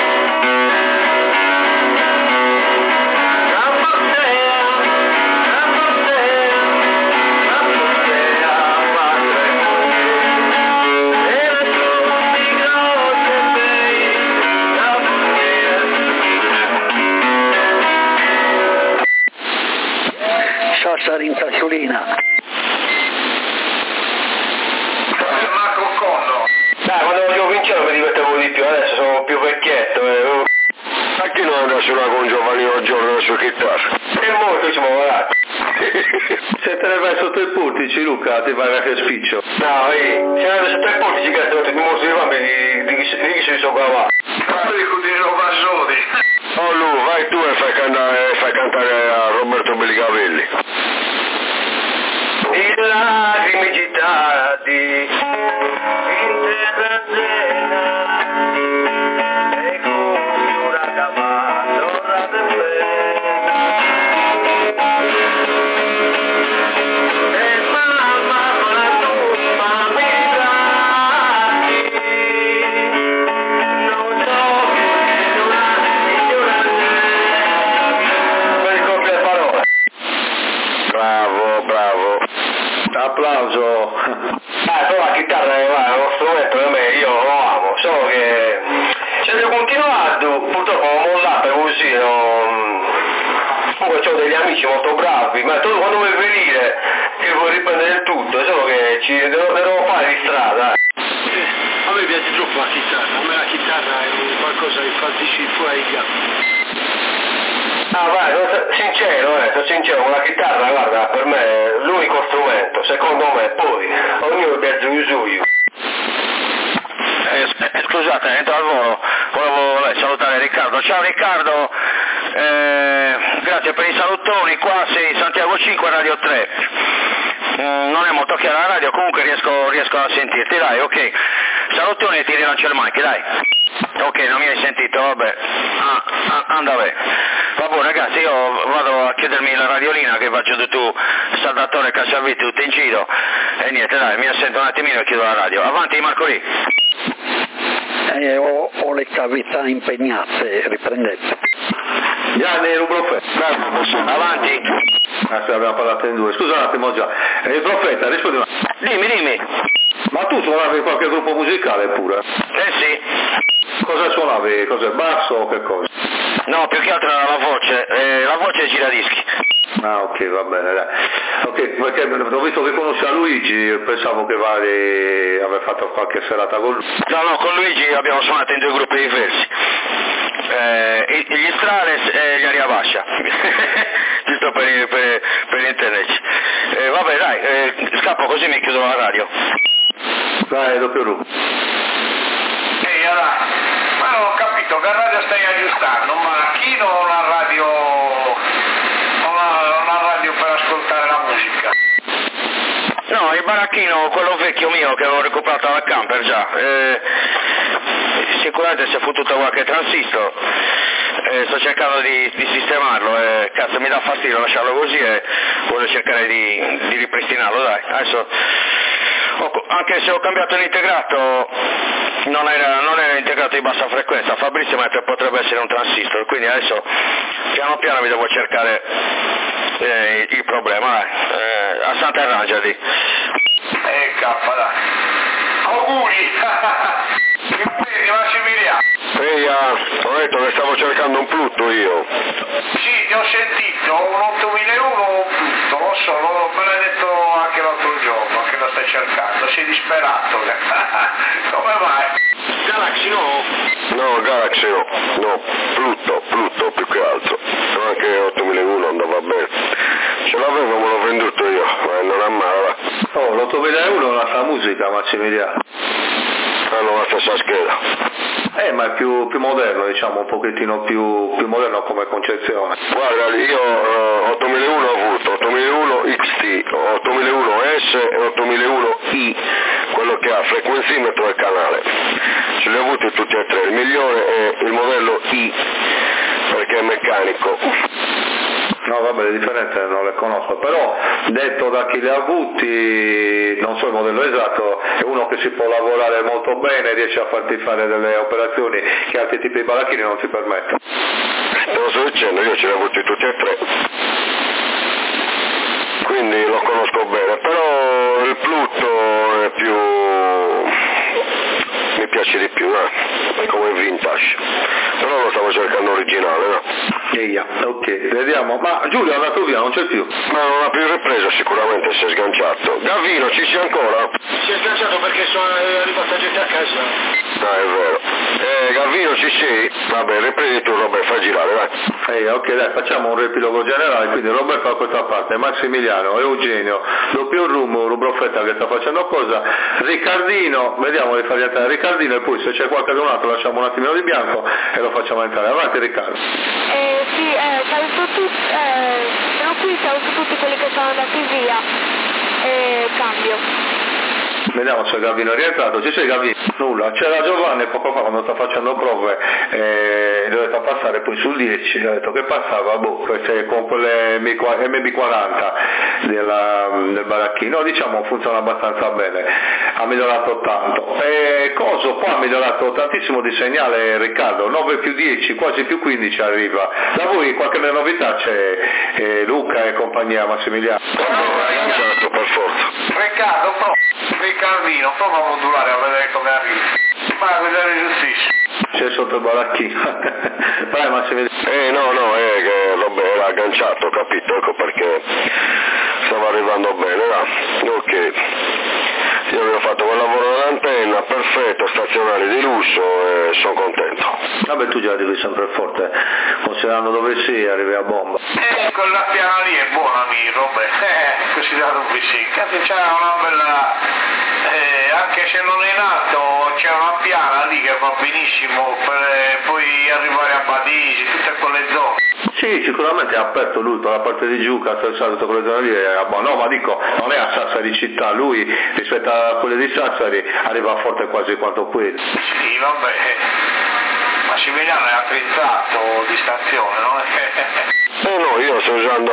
Sassari in Tasciolina. Marco Conno. Dai, quando volevo vincere mi divertevo di più, adesso sono più vecchietto. Ma chi non andrà sulla con Giovannino Giorno su chitarra? È molto ci muovo, dai. Se te ne vai sotto i portici, Luca, ti vai anche spiccio. No, se andate sotto i portici che sono tutti morti di fame di chi si sopravva. Ma dico di Rovassoni. Oh Lu, vai tu e fai cantare a Roberto Bellicavelli. I lacrime agitati in terra serena e come una cavallo e mamma tu m'amirai non so che una ignorante per coppia le parole. Bravo. Applauso. Però la chitarra è uno strumento per me, io lo amo, solo che se devo continuare, purtroppo ho mollato così, comunque ho degli amici molto bravi, ma tu quando vuoi venire che vuoi riprendere il tutto, solo che devo fare di strada. A me piace troppo la chitarra, a me la chitarra è qualcosa che fallisce fuori i gatti. Vai, sono sincero, con la chitarra, guarda, per me è l'unico strumento, secondo me, poi ognuno piace il suo. Scusate, entro al volo, volevo salutare Riccardo. Ciao Riccardo, grazie per i salutoni, qua sei Santiago 5 Radio 3. Non è molto chiara la radio, comunque riesco a sentirti, dai, ok. Salutoni e ti rilancio il mic, dai. Ok, non mi hai sentito, vabbè. Andate. Vabbè ragazzi, io vado a chiudermi la radiolina che va giù tu, Salvatore Casciavetti, tutto in giro. E niente, dai, mi assento un attimino e chiudo la radio. Avanti Marco Lì. Ho le cavità impegnate, riprendete. Gianni, ero profeta. Avanti. Abbiamo parlato in due. Scusa un attimo già. Il profeta, rispondi un attimo. Dimmi. Ma tu suonavi qualche gruppo musicale pure? Sì. Cosa suonavi? Cos'è? Basso o che cosa? No, più che altro la voce è giradischi. Ah, ok, va bene, dai. Ok, perché ho visto che conosci a Luigi, pensavo che aver fatto qualche serata con lui. No, con Luigi abbiamo suonato in 2 gruppi diversi. Gli Strales e gli Aria Bascia. Giusto per intenderci. Vabbè, dai, scappo così mi chiudo la radio. Dai, doppio Ru. Ehi, allora, ma non ho capito, che radio stai aggiustando? Un maracchino o una radio per ascoltare la musica? No, il baracchino, quello vecchio mio che avevo recuperato dal camper già. sicuramente si è fottuto qualche transistor, sto cercando di sistemarlo e cazzo mi dà fastidio lasciarlo così e voglio cercare di ripristinarlo, dai. Adesso anche se ho cambiato l'integrato non era integrato di bassa frequenza, Fabrizio mi ha detto che potrebbe essere un transistor, quindi adesso piano piano mi devo cercare il problema, a Santa Arrangiati. K, dai. Auguri! Quindi Massimiliano. Ehi, ho detto che stavo cercando un Plutto io. Sì, ti ho sentito, un 8001 o un Plutto, lo so, me l'hai detto anche l'altro giorno che lo stai cercando, sei disperato. Come mai? Galaxy no? No, Galaxy no, Plutto più che altro. Anche 8001 andava bene. Ce l'avevo, me l'ho venduto io, ma non ammala. Oh, l'8001 è un'altra musica, Massimiliano. Hanno la stessa scheda. Ma è più moderno, diciamo, un pochettino più moderno come concezione. Guarda, io 8001 ho avuto 8001 XT, 8001S e 8001I, quello che ha frequenzimetro e canale. Ce li ho avuti tutti e tre, il migliore è il modello I, perché è meccanico. No, vabbè, le differenze non le conosco, però detto da chi le ha avuti, non so il modello esatto, è uno che si può lavorare molto bene, riesce a farti fare delle operazioni che altri tipi di baracchini non ti permettono. Te lo sto dicendo, io ce li ho avuti tutti e tre, quindi lo conosco bene, però il Plutto è più... mi piace di più, è come vintage, però lo stavo cercando originale, no? Ok, vediamo, ma Giulio è andato via, non c'è più. Ma non ha più ripreso, sicuramente si è sganciato. Gavino, ci sei ancora? Si è sganciato perché è arrivata gente a casa. Ah, è vero. Gavino, ci sei? Vabbè, riprendi tu, Robert, fai girare, dai. Ok, dai, facciamo un riepilogo generale, quindi Roberto da questa parte, Massimiliano, Eugenio, doppio Rum, Rubroffetta che sta facendo cosa, Riccardino, vediamo di fargli entrare Riccardino e poi se c'è qualcun altro lasciamo un attimino di bianco e lo facciamo entrare. Avanti Riccardo. Sì, saluto tutti, sono qui, saluto tutti quelli che sono andati via e cambio. Vediamo se Gavino è rientrato. Ci sei Gavino? Nulla, c'era Giovanni poco fa quando sta facendo prove, doveva passare poi sul 10, ha detto che passava, con quelle MB40 del baracchino, diciamo funziona abbastanza bene, ha migliorato tanto. Coso qua ha migliorato tantissimo di segnale Riccardo, 9 più 10, quasi più 15 arriva. Da voi qualche novità c'è Luca e compagnia Massimiliano? Certo, per forza. Riccardo, Riccardino, prova a modulare a vedere come arriva. Ma a vedere giustissimo. C'è sotto il baracchino. Vai Massimiliano. No, che vabbè, era agganciato, capito? Ecco perché stava arrivando bene, là. Ok. Io avevo fatto quel lavoro dell'antenna, perfetto, stazionario di lusso e sono contento. Vabbè, tu già arrivi sempre forte, considerando dove sei, arrivi a bomba. Quella piana lì è buona, Robert, considerato dove sei. Cazzo, c'è una bella... anche se non è nato, c'è una piana lì che va benissimo per poi arrivare a Badisi, tutte quelle zone. Sì, sicuramente ha aperto lui per la parte di Giuca, tutte quelle zone lì, no, ma dico, non è a Sassari città, lui rispetto a quelle di Sassari arriva forte quasi quanto quelli. Sì, vabbè, Massimiliano è attrezzato di stazione, no? No, io sto usando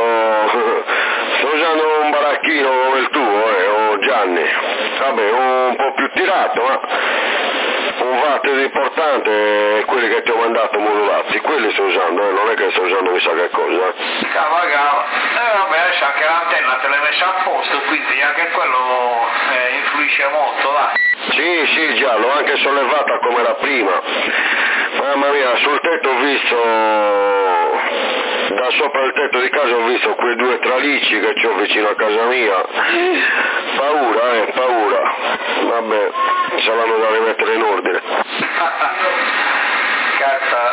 un baracchino come il tuo, o Gianni, vabbè, un po' più tirato, ma un watt importante, quelli che ti ho mandato modulati, quelli sto usando, non è che sto usando chissà che cosa. Cava, vabbè, adesso anche l'antenna te l'hai messa a posto, quindi anche quello influisce molto, dai. Sì, già, l'ho anche sollevata come era prima. Mamma mia, sul tetto ho visto, da sopra il tetto di casa ho visto quei due tralicci che c'ho vicino a casa mia. Paura. Vabbè, saranno da rimettere in ordine. Cazzo,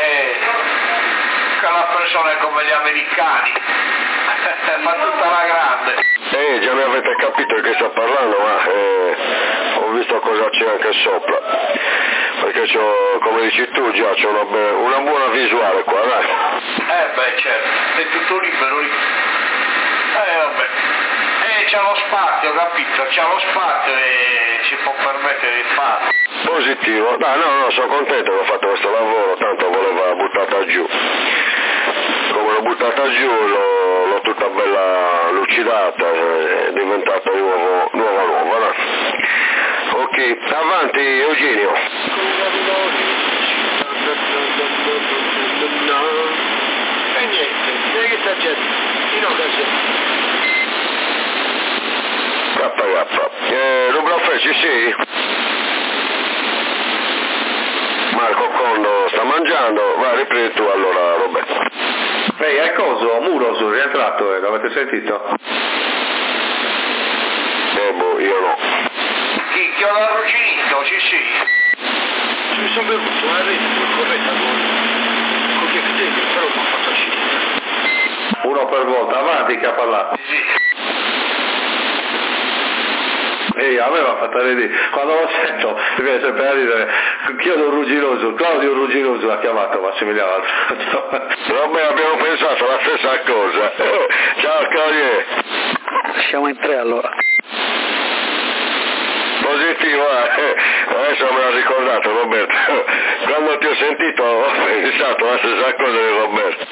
quella persona è come gli americani, fa tutta la grande. Già mi avete capito di che sta parlando, ma ho visto cosa c'è anche sopra. Perché c'ho, come dici tu, già c'ho una buona visuale qua, dai. Beh, certo, è tutto libero lì. Vabbè. c'ha lo spazio, capito? C'ha lo spazio e si può permettere di farlo. Positivo, no, sono contento che ho fatto questo lavoro, tanto voleva buttata giù. Come l'ho buttata giù l'ho tutta bella lucidata, è diventata nuova, no? Ok, avanti Eugenio. E niente, vedi che sta gente, in occasione. Rublafè ci sei? Marco Condo sta mangiando, vai riprendi tu allora Roberto. Ehi, è coso, Muros è rientrato, l'avete sentito? Io no. Chi ho l'arrugginito, sì. Mi sono bevuto una rete corretta con gli ectemi, però mi ha fatto uscire. Uno per volta, avanti che ha parlato. Sì. Ehi, a me mi ha fatto ridere, quando lo sento mi viene sempre a ridere, Chiodo Rugginoso, Claudio Rugginoso l'ha chiamato Massimiliano. Vabbè, abbiamo pensato la stessa cosa. Ciao Claudio. Siamo in 3 allora. Positivo, adesso me l'ha ricordato Roberto. Quando ti ho sentito ho pensato la stessa cosa di Roberto.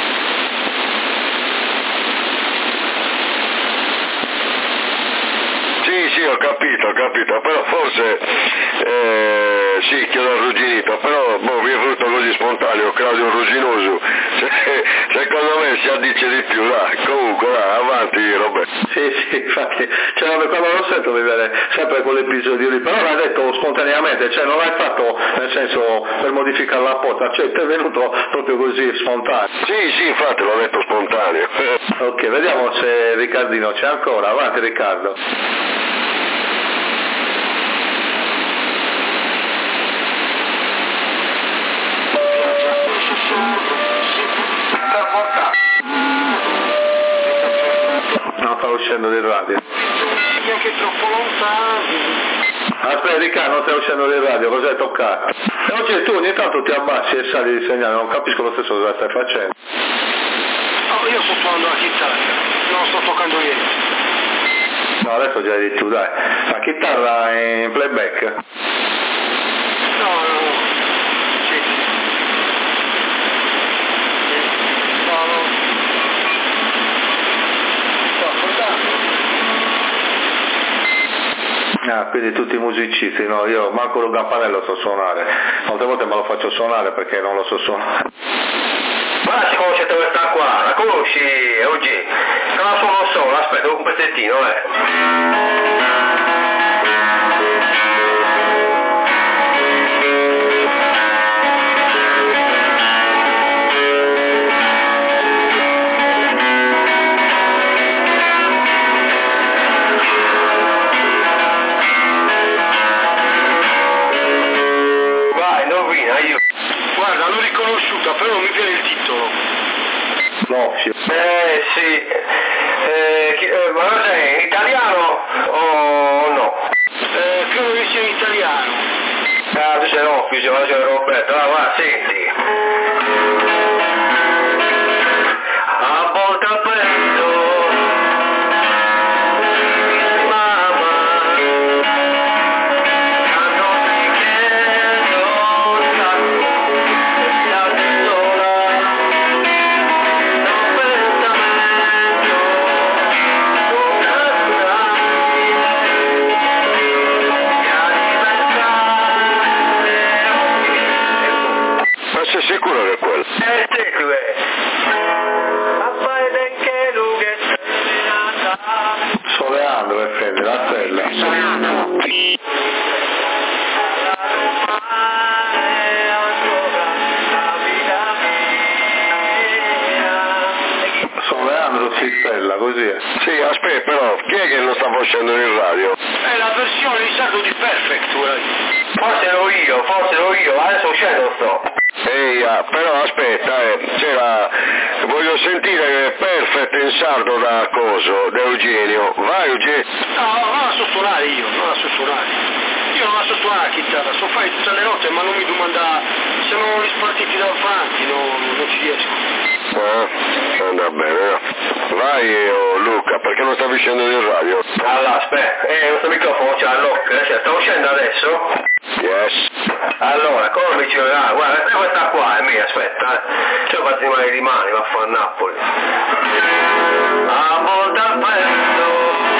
Sì, ho capito, però forse sì, chiedo arrugginito, però mi è venuto così spontaneo, Claudio Rugginoso, secondo me si addice di più, dai, comunque avanti Roberto. Sì, infatti, quando lo sento mi viene sempre quell'episodio lì, però l'hai detto spontaneamente, cioè non l'hai fatto nel senso per modificare la porta, cioè ti è venuto proprio così spontaneo. Sì, infatti l'ho detto spontaneo. Ok, vediamo se Riccardino c'è ancora, avanti Riccardo. No, sta uscendo del radio. È anche troppo lontano. Aspetta Riccardo, non stai uscendo del radio, cos'hai toccato? E oggi tu ogni tanto ti abbassi e sali di segnale, non capisco lo stesso cosa stai facendo. No, io sto suonando la chitarra, non sto toccando niente. No, adesso già hai detto, dai. La chitarra è in playback? No. Sì. No. Sto ascoltando. Quindi tutti i musicisti, no? Io manco lo campanello so suonare. Molte volte me lo faccio suonare perché non lo so suonare. Ma si conosce questa qua, la conosci Eugenio? Se la suono solo, aspetta un pezzettino, Guarda, l'ho riconosciuta, però non mi viene il titolo. L'Offio. Sì. Ma cos'è, in italiano o no? Credo che sia in italiano. Tu sei l'Offio, ma c'è Roberto, va, senti. A volte penso sicuro che è quello? Soleandro e Fede, la stella. Soleandro si stella, così è. Sì, aspetta però, chi è che lo sta facendo in radio? È la versione di sardo di Perfect, Forse ero io, adesso scendo sto. Ehi, però aspetta, voglio sentire Perfect in sardo da coso, da Eugenio. Vai Eugenio. No, non la so suonare io, non la so suonare. Io non la so suonare la chitarra, so fare tutte le note, ma non mi domanda, se non li spartiti davanti, non ci riesco. Andrà bene, no? Vai Luca, perché non stavi scendendo in radio? Allora, aspetta, questo microfono c'ha il lock, cioè, sta uscendo adesso? Yes. Allora, come dicevo, guarda, questa qua è mia, aspetta, c'ho quasi male di mani, va a fare a Napoli. A volta al petto.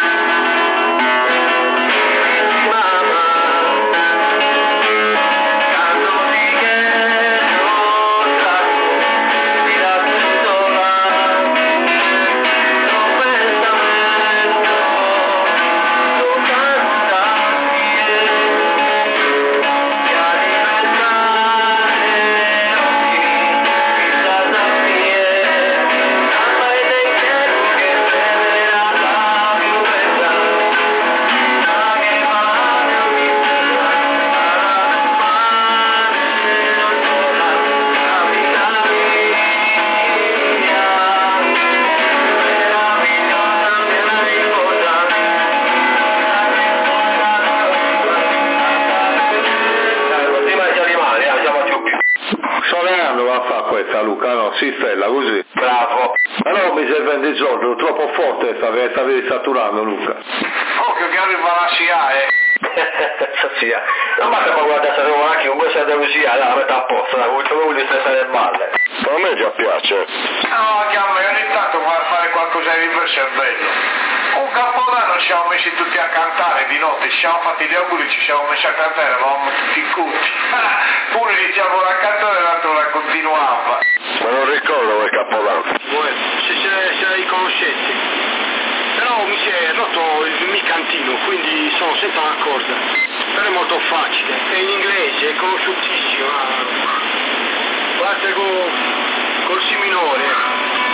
Luca, no, si stella così. Bravo. Ma no, mi serve un disordine, troppo forte stavi saturando Luca. Occhio che arriva la SIA, SIA. Non basta poi guardare se arriva anche con questa delusia, la metà a posto, come vuoi stare nelle balle. A me già piace. No, che a me ogni tanto fare qualcosa di diverso è bello. Un capodanno ci siamo messi tutti a cantare di notte, ci siamo fatti gli auguri, ci siamo messi a cantare, eravamo tutti cuti. Uno iniziava la cantare e l'altro la continuava. Ma non ricordo quel capodanno. Se la riconoscete. Però mi si è rotto il micantino, quindi sono senza una corda. Però è molto facile, è in inglese, è conosciutissimo. Parte col Si minore.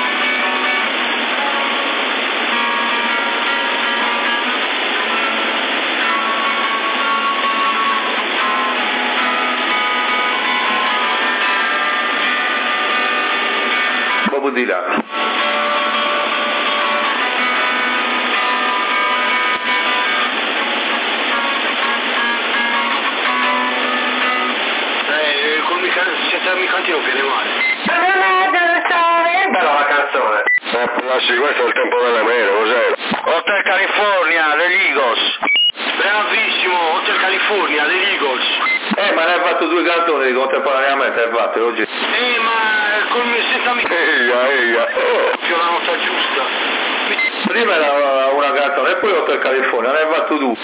Bob Dylan. Senza il micantino viene male. È bella la canzone. Lasci, questo è il tempo delle mele, cos'era? Hotel California, degli Eagles. Bravissimo, Hotel California, degli Eagles. Ma ne hai fatto due canzoni contemporaneamente, hai fatto oggi. Ma senza micantino. Eia. Più la nota giusta. Prima era una canzone e poi Hotel California, ne hai fatto due.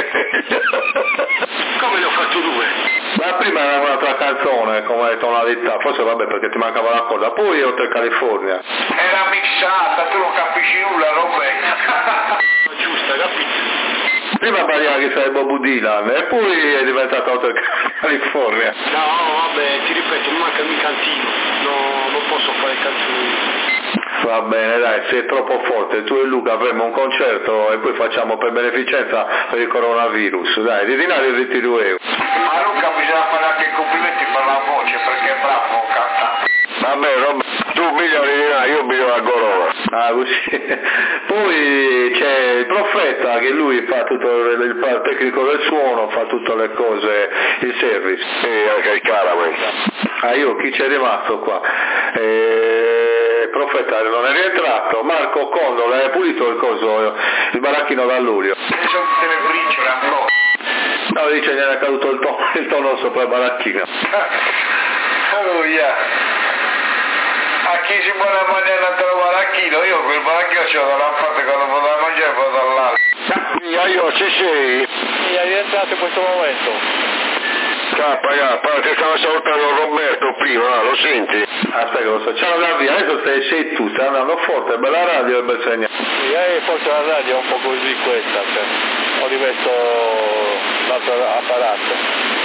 Come ne ho fatto due? Ma prima era un'altra canzone come tonalità, forse vabbè perché ti mancava la corda, poi Hotel California. Era mixata, tu non capisci nulla, Roberto. Giusta, capito? Prima parliamo che sei Bob Dylan e poi è diventato Hotel California. No, vabbè, ti ripeto, mi manca il micantino, no, non posso fare canzoni. Va bene, dai, sei troppo forte, tu e Luca avremo un concerto e poi facciamo per beneficenza per il coronavirus, dai, di dinari 22 euro. A Luca bisogna fare anche i complimenti per la voce perché è bravo a cantare. Vabbè, tu milioni di dinari, io bisogno a corona. Ah, così. Poi c'è il Profeta che lui fa tutto il tecnico del suono, fa tutte le cose, il service. E anche il caravan. Io chi c'è rimasto qua? Profeta non è rientrato, Marco Condolo è pulito il baracchino da luglio. Ci sono tutte le briciole ancora. No, dice gli è caduto il tono sopra il baracchino. Oh yeah. A chi si vuole mangiare l'altro baracchino? Io quel baracchino ce l'ho da una parte, quando vado a mangiare vado dall'altra. Io ci sei? Mi è rientrato in questo momento. Cappa, ti stava salutando Roberto prima, lo senti? Aspetta, lo so, ciao Davide, adesso sei tu, stai andando forte, bella radio e bel segnale. Sì, forse la radio è un po' così questa, cioè, ho rimesso l'altro apparato.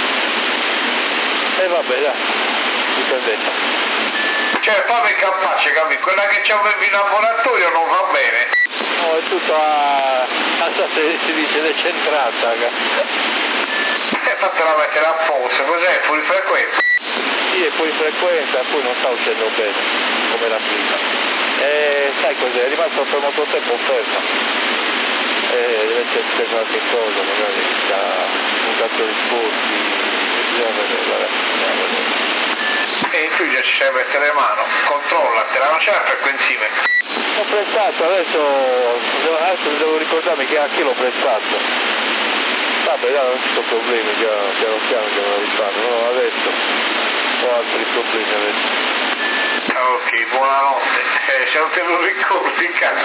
E vabbè, dai, dipendetta. Cioè, fammi capace, capito? Quella che c'avevi in laboratorio non va bene. No, è tutto si dice decentrata. Fatela mettere a posto, cos'è? Fuori frequenza? Sì, è fuori frequenza, poi non sta uscendo bene, come la prima. Sai cos'è? È rimasto per molto tempo fermo. Deve essere successo qualche cosa, magari sta un cazzo di sporchi, bisogna vedere. E tu già che ci sai mettere mano, controllatela, non c'è la frequenzimetro. Ho prestato, adesso devo ricordarmi che a chi l'ho prestato. Vabbè, non ci sono problemi, piano che me lo rifanno, no, adesso ho altri problemi adesso. Ok, buonanotte, se non te lo ricordi in casa,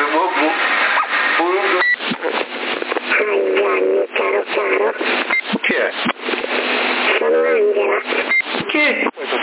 Gianni, caro. Chi è? Sono Angela. Chi? Questo